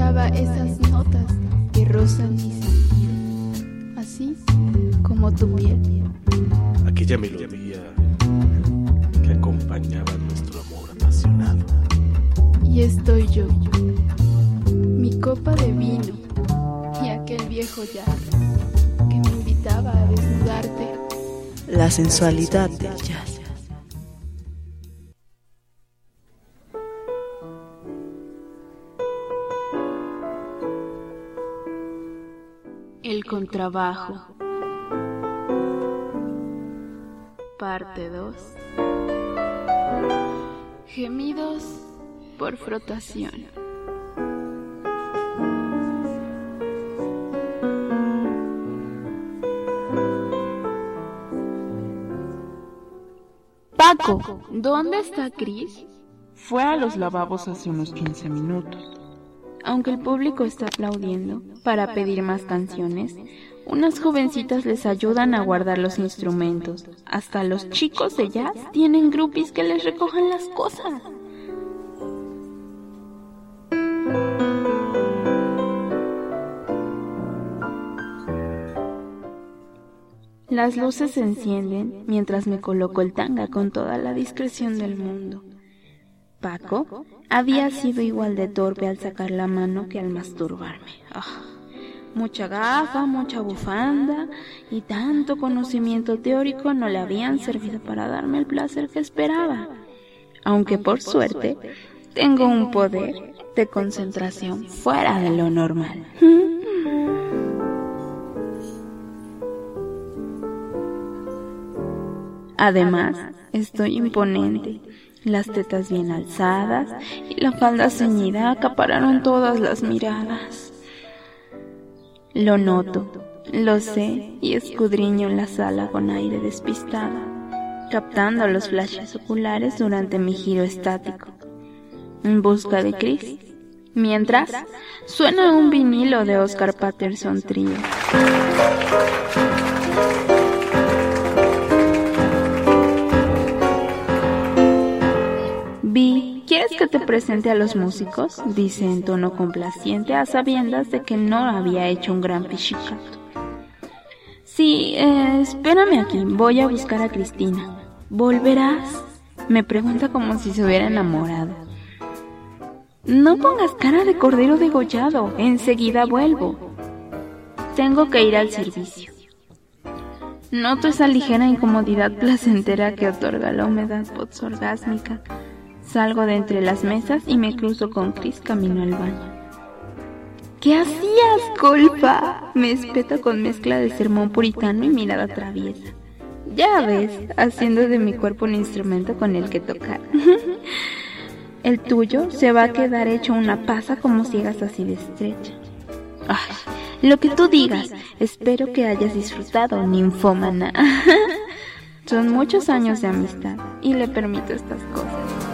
inventaba esas notas que rozan mi sentido, así como tu piel. Aquella melodía que acompañaba nuestro amor apasionado. Y estoy yo, mi copa de vino y aquel viejo jazz que me invitaba a desnudarte. La sensualidad del jazz. El contrabajo. Parte dos. Gemidos por frotación. Paco, ¿dónde está Chris? Fue a los lavabos hace unos quince minutos. Aunque el público está aplaudiendo para pedir más canciones, unas jovencitas les ayudan a guardar los instrumentos. Hasta los chicos de jazz tienen groupies que les recojan las cosas. Las luces se encienden mientras me coloco el tanga con toda la discreción del mundo. Paco había sido igual de torpe al sacar la mano que al masturbarme. Oh, mucha gafa, mucha bufanda y tanto conocimiento teórico no le habían servido para darme el placer que esperaba. Aunque por suerte tengo un poder de concentración fuera de lo normal. Además, estoy imponente. Las tetas bien alzadas y la falda ceñida acapararon todas las miradas. Lo noto, lo sé y escudriño la sala con aire despistado, captando los flashes oculares durante mi giro estático, en busca de Chris. Mientras, suena un vinilo de Oscar Patterson Trio. Vi, ¿quieres que te presente a los músicos? Dice en tono complaciente a sabiendas de que no había hecho un gran pichicato. Sí, eh, espérame aquí, voy a buscar a Cristina. ¿Volverás? Me pregunta como si se hubiera enamorado. No pongas cara de cordero degollado, enseguida vuelvo. Tengo que ir al servicio. Noto esa ligera incomodidad placentera que otorga la humedad posorgásmica. Salgo de entre las mesas y me cruzo con Chris camino al baño. ¿Qué hacías, golfa? Me espeta con mezcla de sermón puritano y mirada traviesa. Ya ves, haciendo de mi cuerpo un instrumento con el que tocar. El tuyo se va a quedar hecho una pasa como ciegas así de estrecha. Ay, lo que tú digas, espero que hayas disfrutado, ninfómana. Son muchos años de amistad y le permito estas cosas.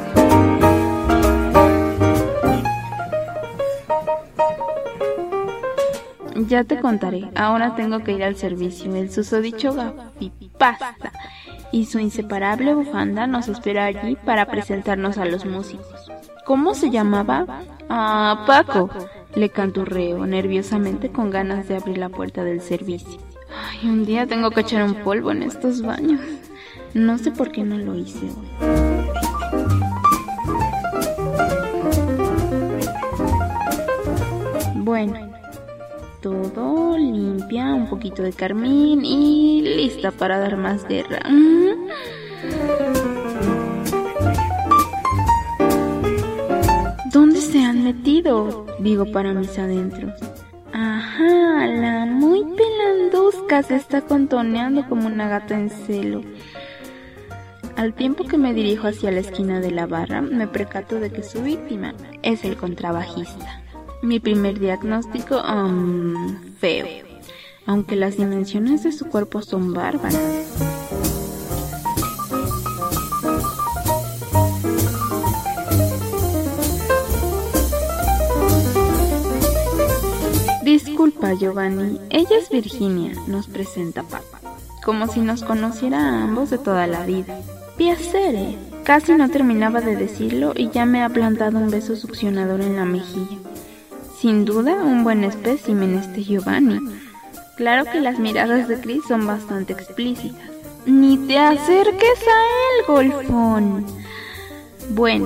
Ya te contaré, ahora tengo que ir al servicio. El susodicho gafipasta y su inseparable bufanda nos espera allí para presentarnos a los músicos. ¿Cómo se llamaba? Ah, Paco, le canturreo nerviosamente con ganas de abrir la puerta del servicio. Ay, un día tengo que echar un polvo en estos baños. No sé por qué no lo hice hoy. Bueno, todo limpia, un poquito de carmín y lista para dar más guerra. ¿Dónde se han metido? Digo para mis adentros. Ajá, la muy pelandusca se está contoneando como una gata en celo. Al tiempo que me dirijo hacia la esquina de la barra, me percato de que su víctima es el contrabajista. Mi primer diagnóstico, um, feo, aunque las dimensiones de su cuerpo son bárbaras. Disculpa, Giovanni, ella es Virginia, nos presenta Paco, como si nos conociera a ambos de toda la vida. Piacere, casi no terminaba de decirlo y ya me ha plantado un beso succionador en la mejilla. Sin duda, un buen espécimen este Giovanni. Claro que las miradas de Chris son bastante explícitas. Ni te acerques a él, golfón. Bueno.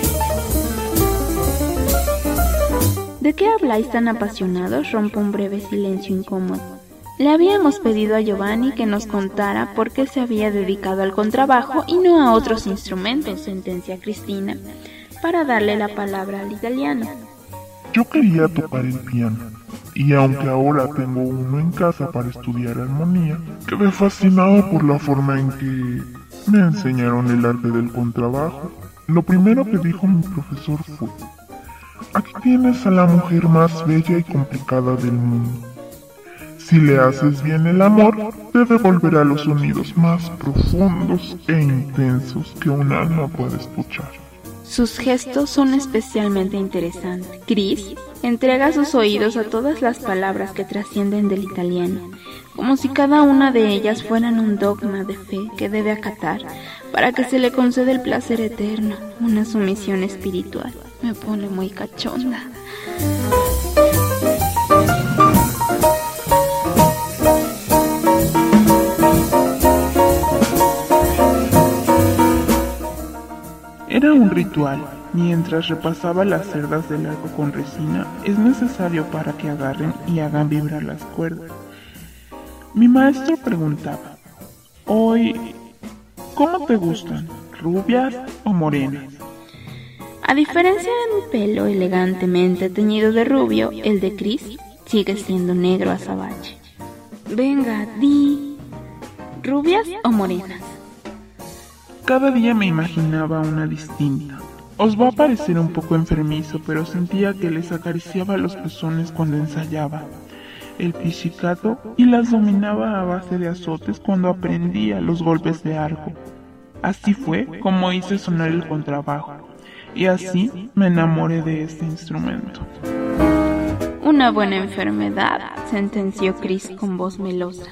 ¿De qué habláis tan apasionados? Rompe un breve silencio incómodo. Le habíamos pedido a Giovanni que nos contara por qué se había dedicado al contrabajo y no a otros instrumentos, sentencia Cristina, para darle la palabra al italiano. Yo quería tocar el piano, y aunque ahora tengo uno en casa para estudiar armonía, quedé fascinado por la forma en que me enseñaron el arte del contrabajo. Lo primero que dijo mi profesor fue: aquí tienes a la mujer más bella y complicada del mundo. Si le haces bien el amor, te devolverá los sonidos más profundos e intensos que un alma puede escuchar. Sus gestos son especialmente interesantes. Chris entrega sus oídos a todas las palabras que trascienden del italiano, como si cada una de ellas fueran un dogma de fe que debe acatar para que se le conceda el placer eterno, una sumisión espiritual. Me pone muy cachonda. Era un ritual. Mientras repasaba las cerdas del arco con resina, es necesario para que agarren y hagan vibrar las cuerdas. Mi maestro preguntaba: hoy, ¿cómo te gustan? ¿Rubias o morenas? A diferencia de mi pelo elegantemente teñido de rubio, el de Chris sigue siendo negro azabache. Venga, di, ¿rubias o morenas? Cada día me imaginaba una distinta. Os va a parecer un poco enfermizo, pero sentía que les acariciaba los pezones cuando ensayaba el pizzicato y las dominaba a base de azotes cuando aprendía los golpes de arco. Así fue como hice sonar el contrabajo, y así me enamoré de este instrumento. Una buena enfermedad, sentenció Chris con voz melosa.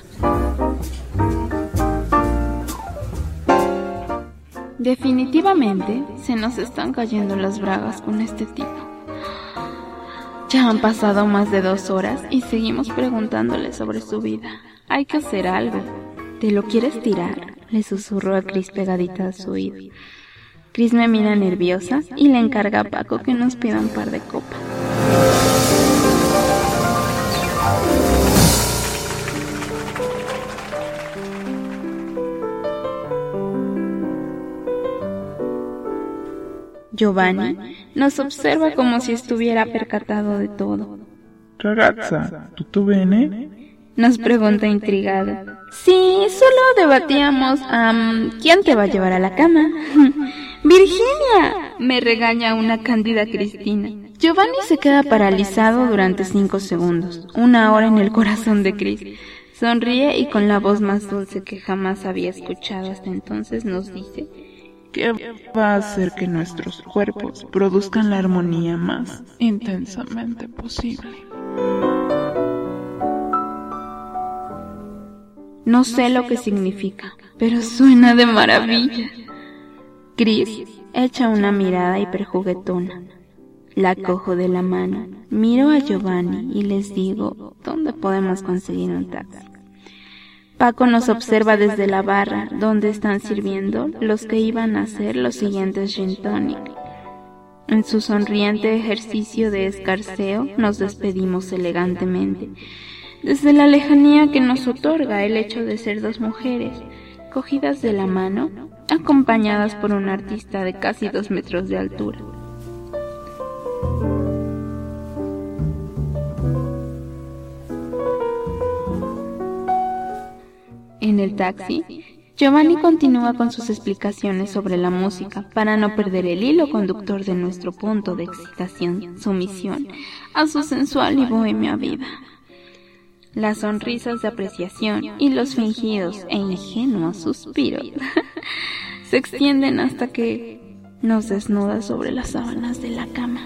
Definitivamente se nos están cayendo las bragas con este tipo. Ya han pasado más de dos horas y seguimos preguntándole sobre su vida. Hay que hacer algo. ¿Te lo quieres tirar?, le susurró a Chris pegadita a su oído. Chris me mira nerviosa y le encarga a Paco que nos pida un par de copas. Giovanni nos observa como si estuviera percatado de todo. Ragazza, ¿tutto bene?, nos pregunta intrigado. Sí, solo debatíamos um, ¿quién te va a llevar a la cama? ¡Virginia!, me regaña una cándida Cristina. Giovanni se queda paralizado durante cinco segundos, una hora en el corazón de Chris. Sonríe y con la voz más dulce que jamás había escuchado hasta entonces nos dice: ¿qué va a hacer que nuestros cuerpos produzcan la armonía más intensamente posible? No sé lo que significa, pero suena de maravilla. Chris echa una mirada hiperjuguetona. La cojo de la mano, miro a Giovanni y les digo dónde podemos conseguir un taxi. Paco nos observa desde la barra, donde están sirviendo los que iban a hacer los siguientes gin tonic. En su sonriente ejercicio de escarceo, nos despedimos elegantemente, desde la lejanía que nos otorga el hecho de ser dos mujeres, cogidas de la mano, acompañadas por un artista de casi dos metros de altura. En el taxi, Giovanni continúa con sus explicaciones sobre la música para no perder el hilo conductor de nuestro punto de excitación, sumisión a su sensual y bohemia vida. Las sonrisas de apreciación y los fingidos e ingenuos suspiros se extienden hasta que nos desnuda sobre las sábanas de la cama.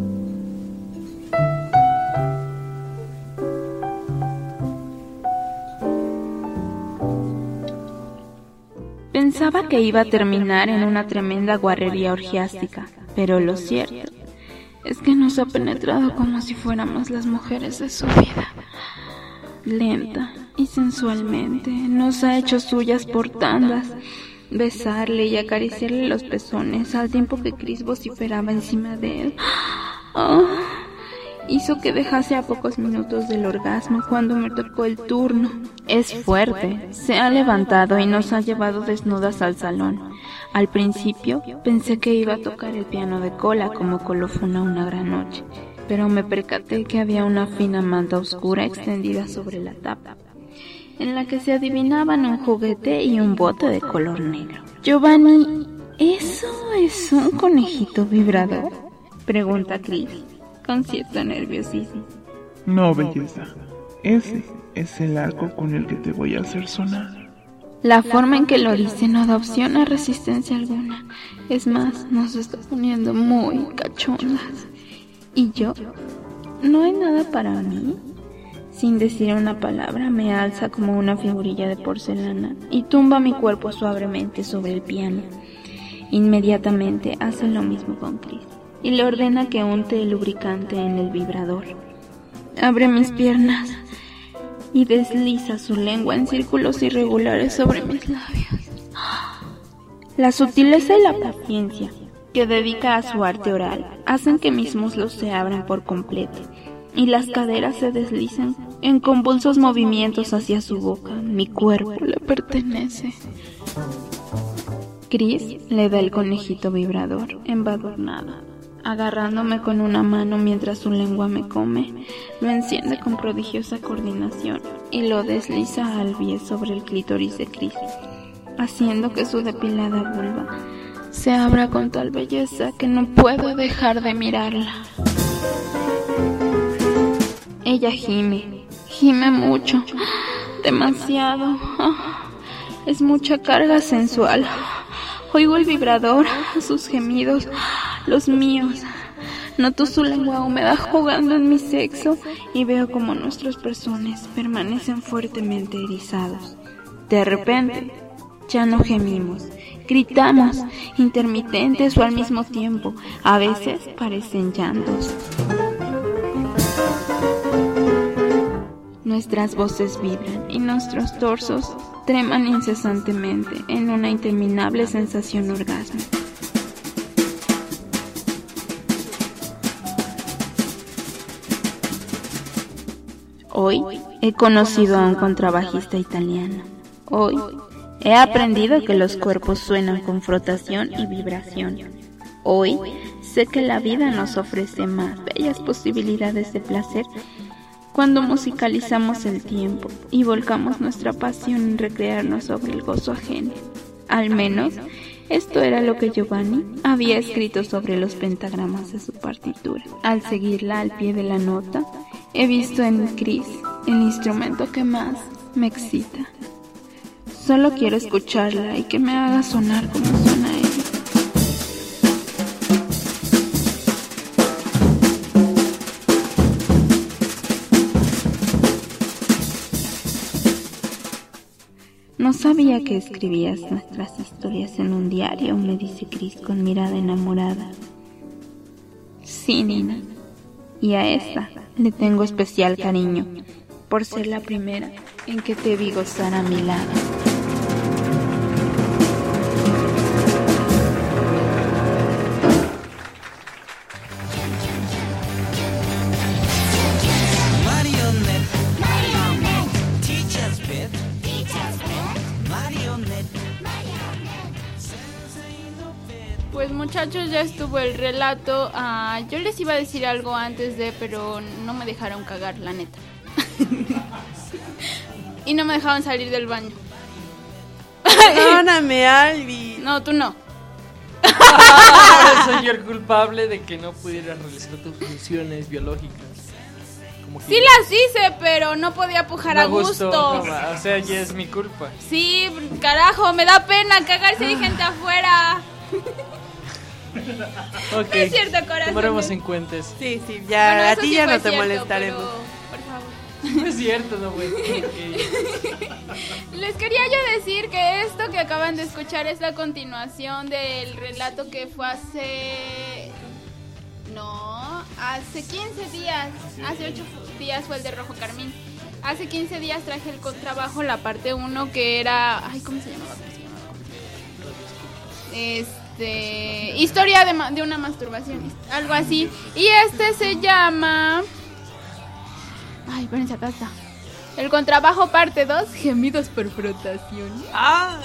Pensaba que iba a terminar en una tremenda guarrería orgiástica, pero lo cierto es que nos ha penetrado como si fuéramos las mujeres de su vida. Lenta y sensualmente nos ha hecho suyas por tandas. Besarle y acariciarle los pezones al tiempo que Chris vociferaba encima de él. Oh, hizo que dejase a pocos minutos del orgasmo cuando me tocó el turno. Es fuerte, se ha levantado y nos ha llevado desnudas al salón. Al principio pensé que iba a tocar el piano de cola como colofona una gran noche, pero me percaté que había una fina manta oscura extendida sobre la tapa, en la que se adivinaban un juguete y un bote de color negro. Giovanni, ¿eso es un conejito vibrador?, pregunta Chris, con cierto nerviosismo. No, belleza. Ese es el arco con el que te voy a hacer sonar. La forma en que lo dice no da opción a resistencia alguna. Es más, nos está poniendo muy cachondas. ¿Y yo? ¿No hay nada para mí? Sin decir una palabra, me alza como una figurilla de porcelana y tumba mi cuerpo suavemente sobre el piano. Inmediatamente hace lo mismo con Chris y le ordena que unte el lubricante en el vibrador. Abre mis piernas y desliza su lengua en círculos irregulares sobre mis labios. La sutileza y la paciencia que dedica a su arte oral hacen que mis muslos se abran por completo y las caderas se deslizan en convulsos movimientos hacia su boca. Mi cuerpo le pertenece. Chris le da el conejito vibrador embadurnado, agarrándome con una mano mientras su lengua me come. Lo enciende con prodigiosa coordinación y lo desliza al pie sobre el clítoris de Chris, haciendo que su depilada vulva se abra con tal belleza que no puedo dejar de mirarla. Ella gime, gime mucho, demasiado. Es mucha carga sensual. Oigo el vibrador, sus gemidos, los míos. Noto su lengua húmeda jugando en mi sexo y veo como nuestros pezones permanecen fuertemente erizados. De repente, ya no gemimos, gritamos, intermitentes o al mismo tiempo. A veces parecen llantos. Nuestras voces vibran y nuestros torsos treman incesantemente en una interminable sensación orgasmo. Hoy he conocido a un contrabajista italiano. Hoy he aprendido que los cuerpos suenan con frotación y vibración. Hoy sé que la vida nos ofrece más bellas posibilidades de placer cuando musicalizamos el tiempo y volcamos nuestra pasión en recrearnos sobre el gozo ajeno. Al menos, esto era lo que Giovanni había escrito sobre los pentagramas de su partitura. Al seguirla al pie de la nota, he visto en Chris el instrumento que más me excita. Solo quiero escucharla y que me haga sonar como suena ella. No sabía que escribías nuestras historias en un diario, me dice Chris con mirada enamorada. Sí, Nina. Y a esta le tengo especial cariño, por ser la primera en que te vi gozar a mi lado. Pues muchachos, ya estuvo el relato. Ah, yo les iba a decir algo antes de, pero no me dejaron cagar, la neta. Y no me dejaron salir del baño. Perdóname, Albi. No, tú no. Ahora soy yo el culpable de que no pudieras realizar tus funciones biológicas. Como que Sí las hice, pero no podía pujar a no gusto. gustó, no, o sea, ya es mi culpa. Sí, carajo, me da pena cagar si hay gente afuera. Ok, No es cierto, corazón. tomaremos en cuenta eso. Sí, sí, ya Bueno, a eso ti sí ya fue no te cierto, molestaremos. pero, por favor. No es cierto, no, güey. Okay. Les quería yo decir que esto que acaban de escuchar es la continuación del relato que fue hace... No, hace quince días, hace ocho días fue el de Rojo Carmín. Hace quince días traje el contrabajo, la parte uno, que era... Ay, ¿cómo se llamaba? ¿Cómo se llamaba? Este... Historia de, ma- de una masturbación, algo así. Y este se llama... Ay, espérense, acá está. El contrabajo parte dos, gemidos por frotación. Ah.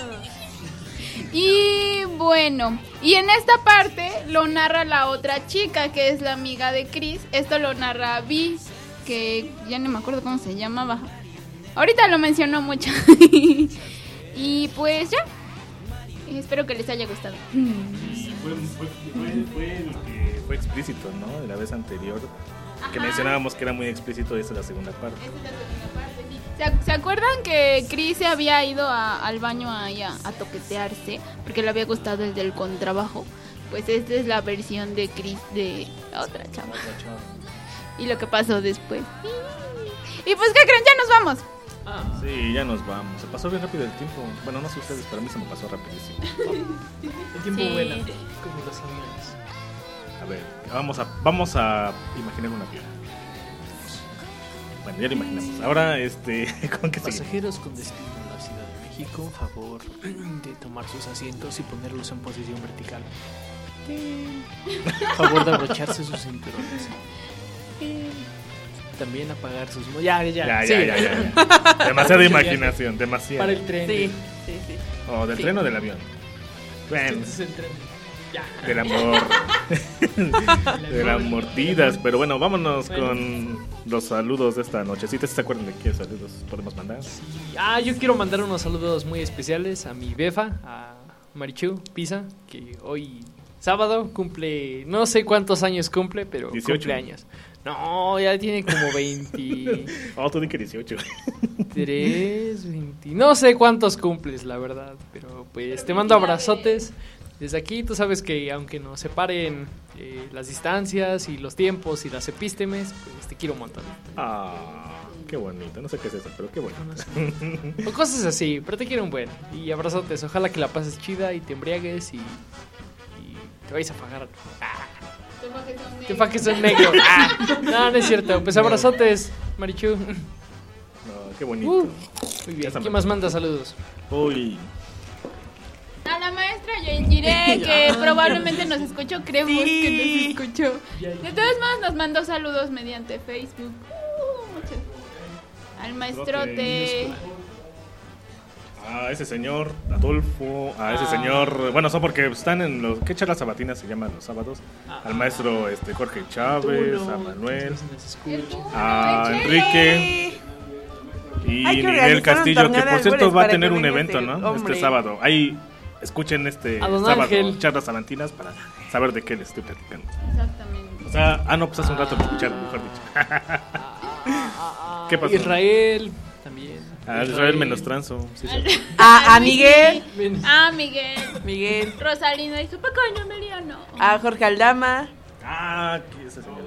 Y bueno, y en esta parte lo narra la otra chica, que es la amiga de Chris. Esto lo narra Vi, que ya no me acuerdo cómo se llamaba. Ahorita lo mencionó mucho. Y pues ya. Espero que les haya gustado. Y fue, fue, fue, fue el que fue explícito, ¿no? De la vez anterior. Que Ajá. mencionábamos que era muy explícito y esta es la segunda parte. ¿Se, ¿Se acuerdan que Chris se había ido a- al baño ahí a, a toquetearse? Porque le había gustado el del contrabajo. Pues esta es la versión de Chris de la otra chava. Y lo que pasó después. Y pues, ¿qué creen? Ya nos vamos. Sí, ya nos vamos. Se pasó bien rápido el tiempo. Bueno, no sé ustedes, pero a mí se me pasó rapidísimo. El tiempo Sí. vuela, como los aviones. A ver, vamos a, vamos a imaginar un avión. Bueno, ya lo imaginamos. Ahora, este, ¿con qué seguimos? Pasajeros con destino a la Ciudad de México, favor de tomar sus asientos y ponerlos en posición vertical. Favor de abrocharse sus cinturones. También apagar sus... mo- Ya, ya, Ya, sí. ya, ya, ya, ya. Demasiada imaginación, demasiada. Para el tren. Sí, sí, sí. O del Sí. tren o del avión. Bueno, Este es el tren. Ya. del amor. De las mordidas. Pero bueno, vámonos Bueno. con los saludos de esta nochecita. ¿Sí se acuerdan de qué saludos podemos mandar? Ah, yo quiero mandar unos saludos muy especiales a mi befa, a Marichu Pisa, que hoy sábado cumple, no sé cuántos años cumple, pero dieciocho. cumple años. No, ya tiene como veinte. Oh, tú di que dieciocho. tres, veinte. No sé cuántos cumples, la verdad, pero pues te mando abrazotes. Desde aquí, tú sabes que aunque nos separen eh, las distancias y los tiempos y las epístemes, pues te quiero un montón. Ah, qué bonito. No sé qué es eso, pero qué bonito. O cosas así, pero te quiero un buen. Y abrazotes, ojalá que la pases chida y te embriagues y, y te vayas a pagar. Ah, te fajes un negro. Ah, no, no es cierto. Pues abrazotes, Marichu. No, qué bonito. Uh, muy bien. ¿Quién más manda saludos? Uy. A la maestra Yairire, que probablemente nos escuchó, creemos Sí. que nos escuchó. De todos modos nos mandó saludos mediante Facebook. Uh, muchas- Al maestrote. A ese señor Adolfo, a ese Ah. señor, bueno, son porque están en los, ¿qué charlas sabatinas se llaman los sábados? Al maestro este Jorge Chávez, Arturo, a Manuel, nos escucha. a Enrique y Hay que Miguel organizar un Castillo, torneo que de por cierto albures va a para tener que un venga evento, este ¿no? hombre. Este sábado. Ahí escuchen este A don sábado Ángel. charlas sabantinas para saber de qué les estoy platicando. Exactamente. O sea, ah no, pues hace un rato me escucharon, mejor dicho. ¿Qué pasó? Israel también. A Israel menos transo. Sí, sí. A, a Miguel. Ah, Miguel. Miguel. Rosalina dijo, Paco, Emiliano. A Jorge Aldama. Ah, ¿qué es ese señor?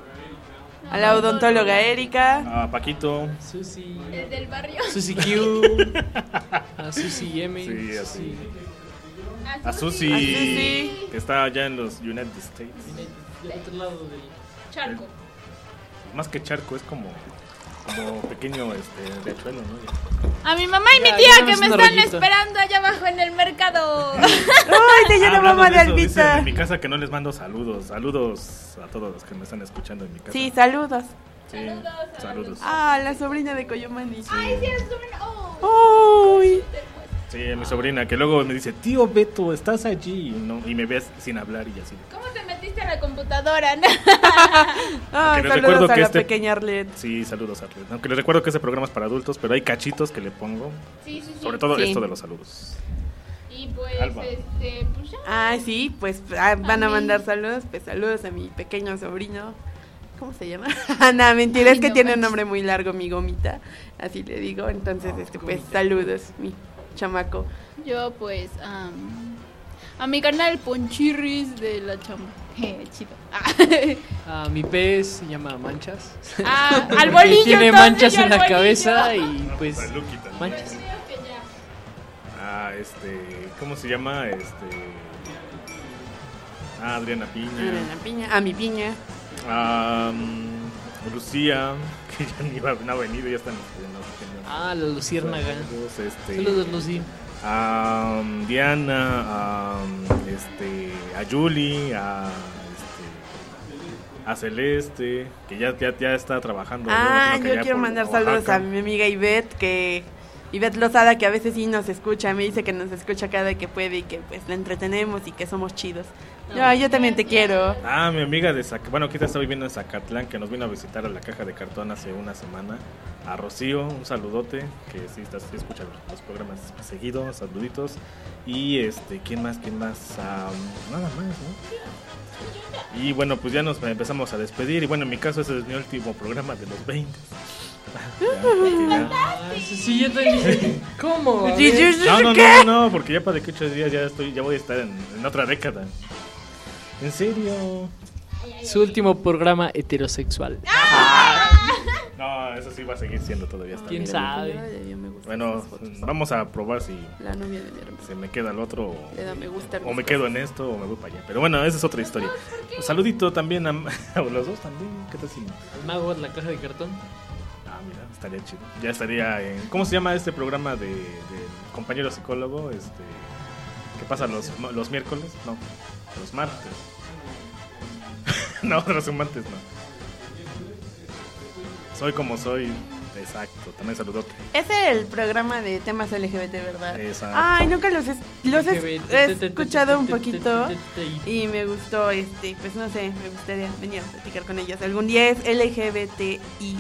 A la odontóloga Erika. A Paquito. Susi. El del barrio. Susi Q. A Susi M. Sí, así. Sí. A Susi, A Susi. que está allá en los United States. Del otro lado del Charco. Más que charco, es como, como pequeño este, riachuelo, ¿no? A mi mamá y mi Ya, tía ya que es me un están arroyito. esperando allá abajo en el mercado. ¡Ay, te llena Hablando mamá de eso, dice Albita! en mi casa que no les mando saludos. Saludos a todos los que me están escuchando en mi casa. Sí, saludos. Sí, saludos. Ah, la sobrina de Coyomani. Ay, sí, es un... Oh. Uy. Sí, mi sobrina, que luego me dice, tío Beto, ¿estás allí? No, y me ves sin hablar y así. ¿Cómo te metiste a la computadora? Ah, Aunque les saludos recuerdo a que la este- pequeña Arlet. Sí, saludos a Arlet. Aunque les recuerdo que este programa es para adultos, pero hay cachitos que le pongo. Sí, sí, sí. Sobre todo Sí. esto de los saludos. Y pues, Alba. este, pues ya. Ah, sí, pues ah, van a mí. mandar saludos. Pues saludos a mi pequeño sobrino. ¿Cómo se llama? Nah, mentira, es Ay, que no tiene un manches. nombre muy largo, mi gomita. Así le digo. Entonces, este, pues saludos, mi chamaco. Yo, pues, am, a mi canal Ponchirris de la chamba. Je, chido. Ah. A mi pez se llama Manchas. Ah, al Porque bolillo, tiene entonces, manchas yo en al la bolillo. cabeza y pues Para Lucky también. manchas. Ah, este, ¿cómo se llama? Este, ah, Adriana Piña. A la piña, a mi piña. Um, Lucía, que ya ni va, no ha venido, ya están. Ah, la luciérnaga. Saludos, este, Saludos, Lucy. A Diana, a, este, a Julie, a, este, a Celeste, que ya, ya, ya está trabajando. Ah, ¿no? yo quiero mandar Oaxaca. Saludos a mi amiga Ivette, que Ivette Lozada, que a veces sí nos escucha, me dice que nos escucha cada que puede y que pues la entretenemos y que somos chidos. No, yo también te quiero. Ah, mi amiga de Zac... bueno, aquí te está viviendo en Zacatlán, que nos vino a visitar a la Caja de Cartón hace una semana. A Rocío, un saludote, que sí, está, sí escucha los programas seguidos, saluditos. Y este, ¿quién más? ¿Quién más? Um, nada más, ¿no? Y bueno, pues ya nos empezamos a despedir. Y bueno, en mi caso ese es mi último programa de los veinte. Ya, ya. Sí, yo te... ¿Cómo? No, no, no, no, porque ya para de que ocho días ya estoy, ya voy a estar en, en otra década. ¿En serio? Su último programa heterosexual. Ah. No, eso sí va a seguir siendo todavía hasta ¿Quién sabe? Bueno, vamos a probar si la novia de mi hermano se me queda el otro o, le da me gusta o me quedo en esto o me voy para allá. Pero bueno, esa es otra historia. Un saludito también a, a los dos también. ¿Qué tal si? El mago de la Caja de Cartón. Ah, mira, estaría chido. Ya estaría en... ¿Cómo se llama este programa de, de compañero psicólogo? Este, ¿qué pasa los, los miércoles? No, los martes. No, los martes no. Soy como soy. Exacto, también saludote. Ese es el programa de temas L G B T, ¿verdad? Exacto. Ay, nunca los he, los he, he escuchado un poquito y me gustó, este, pues no sé, me gustaría venir a platicar con ellos. Algún día es L G B T I.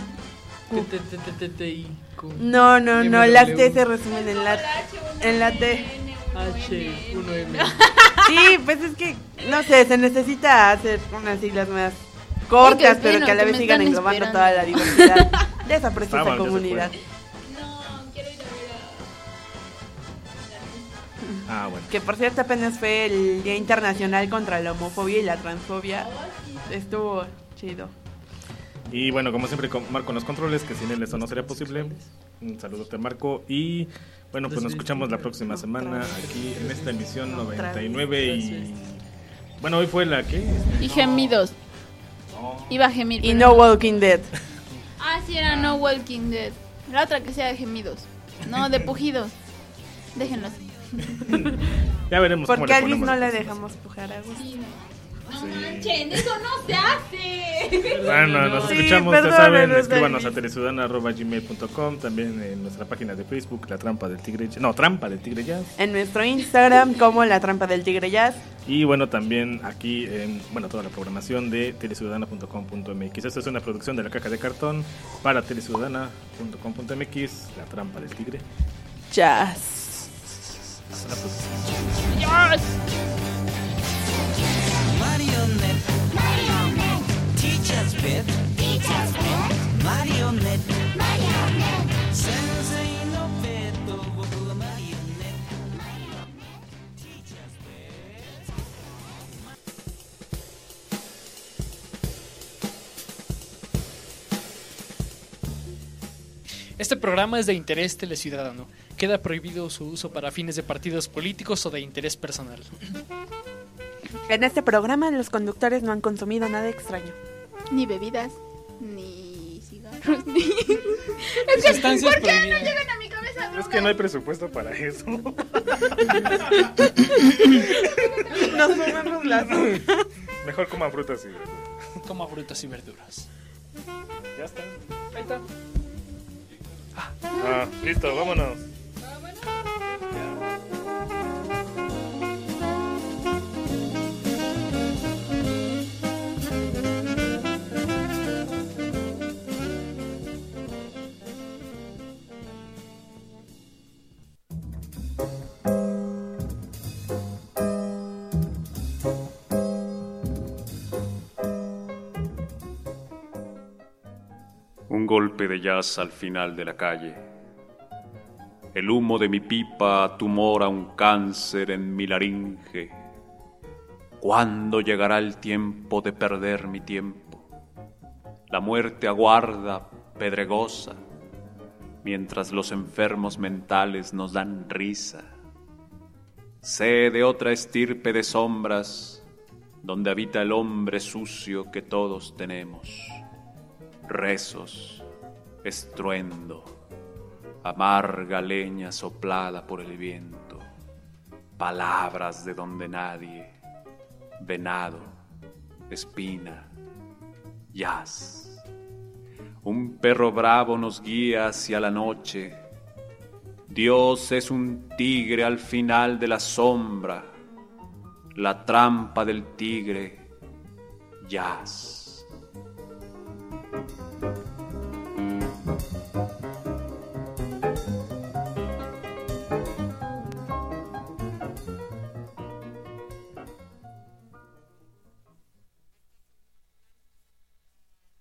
No, no, no, las T se resumen en la en la T. H uno M. Sí, pues es que, no sé, se necesita hacer unas siglas más cortas, pero bueno, que a la vez sigan englobando toda la diversidad de esa preciosa comunidad. No, quiero ir a ver a... Ah, bueno. Que por cierto apenas fue el Día Internacional contra la Homofobia y la Transfobia. Estuvo chido. Y bueno, como siempre, con Marco en los controles, que sin él eso no sería posible. Un saludote, Marco. Y bueno, pues nos escuchamos la próxima semana aquí en esta emisión noventa y nueve. Y bueno, hoy fue la que... Y gemidos. No. Iba a gemir. Y No Walking Dead. Ah, sí, era No Walking Dead. La otra que sea de gemidos. No, de pujidos. Déjenlos. Ya veremos. ¿Por qué a Luis no le dejamos pujar a Gus? Sí, no. No manchen, eso no se hace. Bueno, nos sí, escuchamos, ya saben, escríbanos a teleciudadana arroba gmail punto com, también en nuestra página de Facebook, La Trampa del Tigre Jazz, no, Trampa del Tigre Jazz. En nuestro Instagram como La Trampa del Tigre Jazz. Y bueno, también aquí en, bueno, toda la programación de teleciudadana punto com punto m x. Esta es una producción de La Caja de Cartón para teleciudadana punto com punto m x, La Trampa del Tigre Jazz. Hasta la próxima. Yes. Marionette, Marionette, teacher's pet, teacher's pet, Marionette, Marionette, Sensei no peto, Marionette, Marionette, teacher's pet. Este programa es de interés teleciudadano. Queda prohibido su uso para fines de partidos políticos o de interés personal. En este programa los conductores no han consumido nada extraño. Ni bebidas, ni cigarros, ni... Es que, ¿por qué prohibidas? No llegan a mi cabeza? Es que no hay presupuesto para eso. Nos comemos las... Mejor coman frutas y verduras. Coman frutas y verduras. Ya está. Ahí está. Ah, listo, vámonos. Un golpe de jazz al final de la calle. El humo de mi pipa tumora un cáncer en mi laringe. ¿Cuándo llegará el tiempo de perder mi tiempo? La muerte aguarda, pedregosa, mientras los enfermos mentales nos dan risa. Sé de otra estirpe de sombras donde habita el hombre sucio que todos tenemos. Rezos, estruendo, amarga leña soplada por el viento, palabras de donde nadie, venado, espina, jazz. Un perro bravo nos guía hacia la noche. Dios es un tigre al final de la sombra, la trampa del tigre, jazz.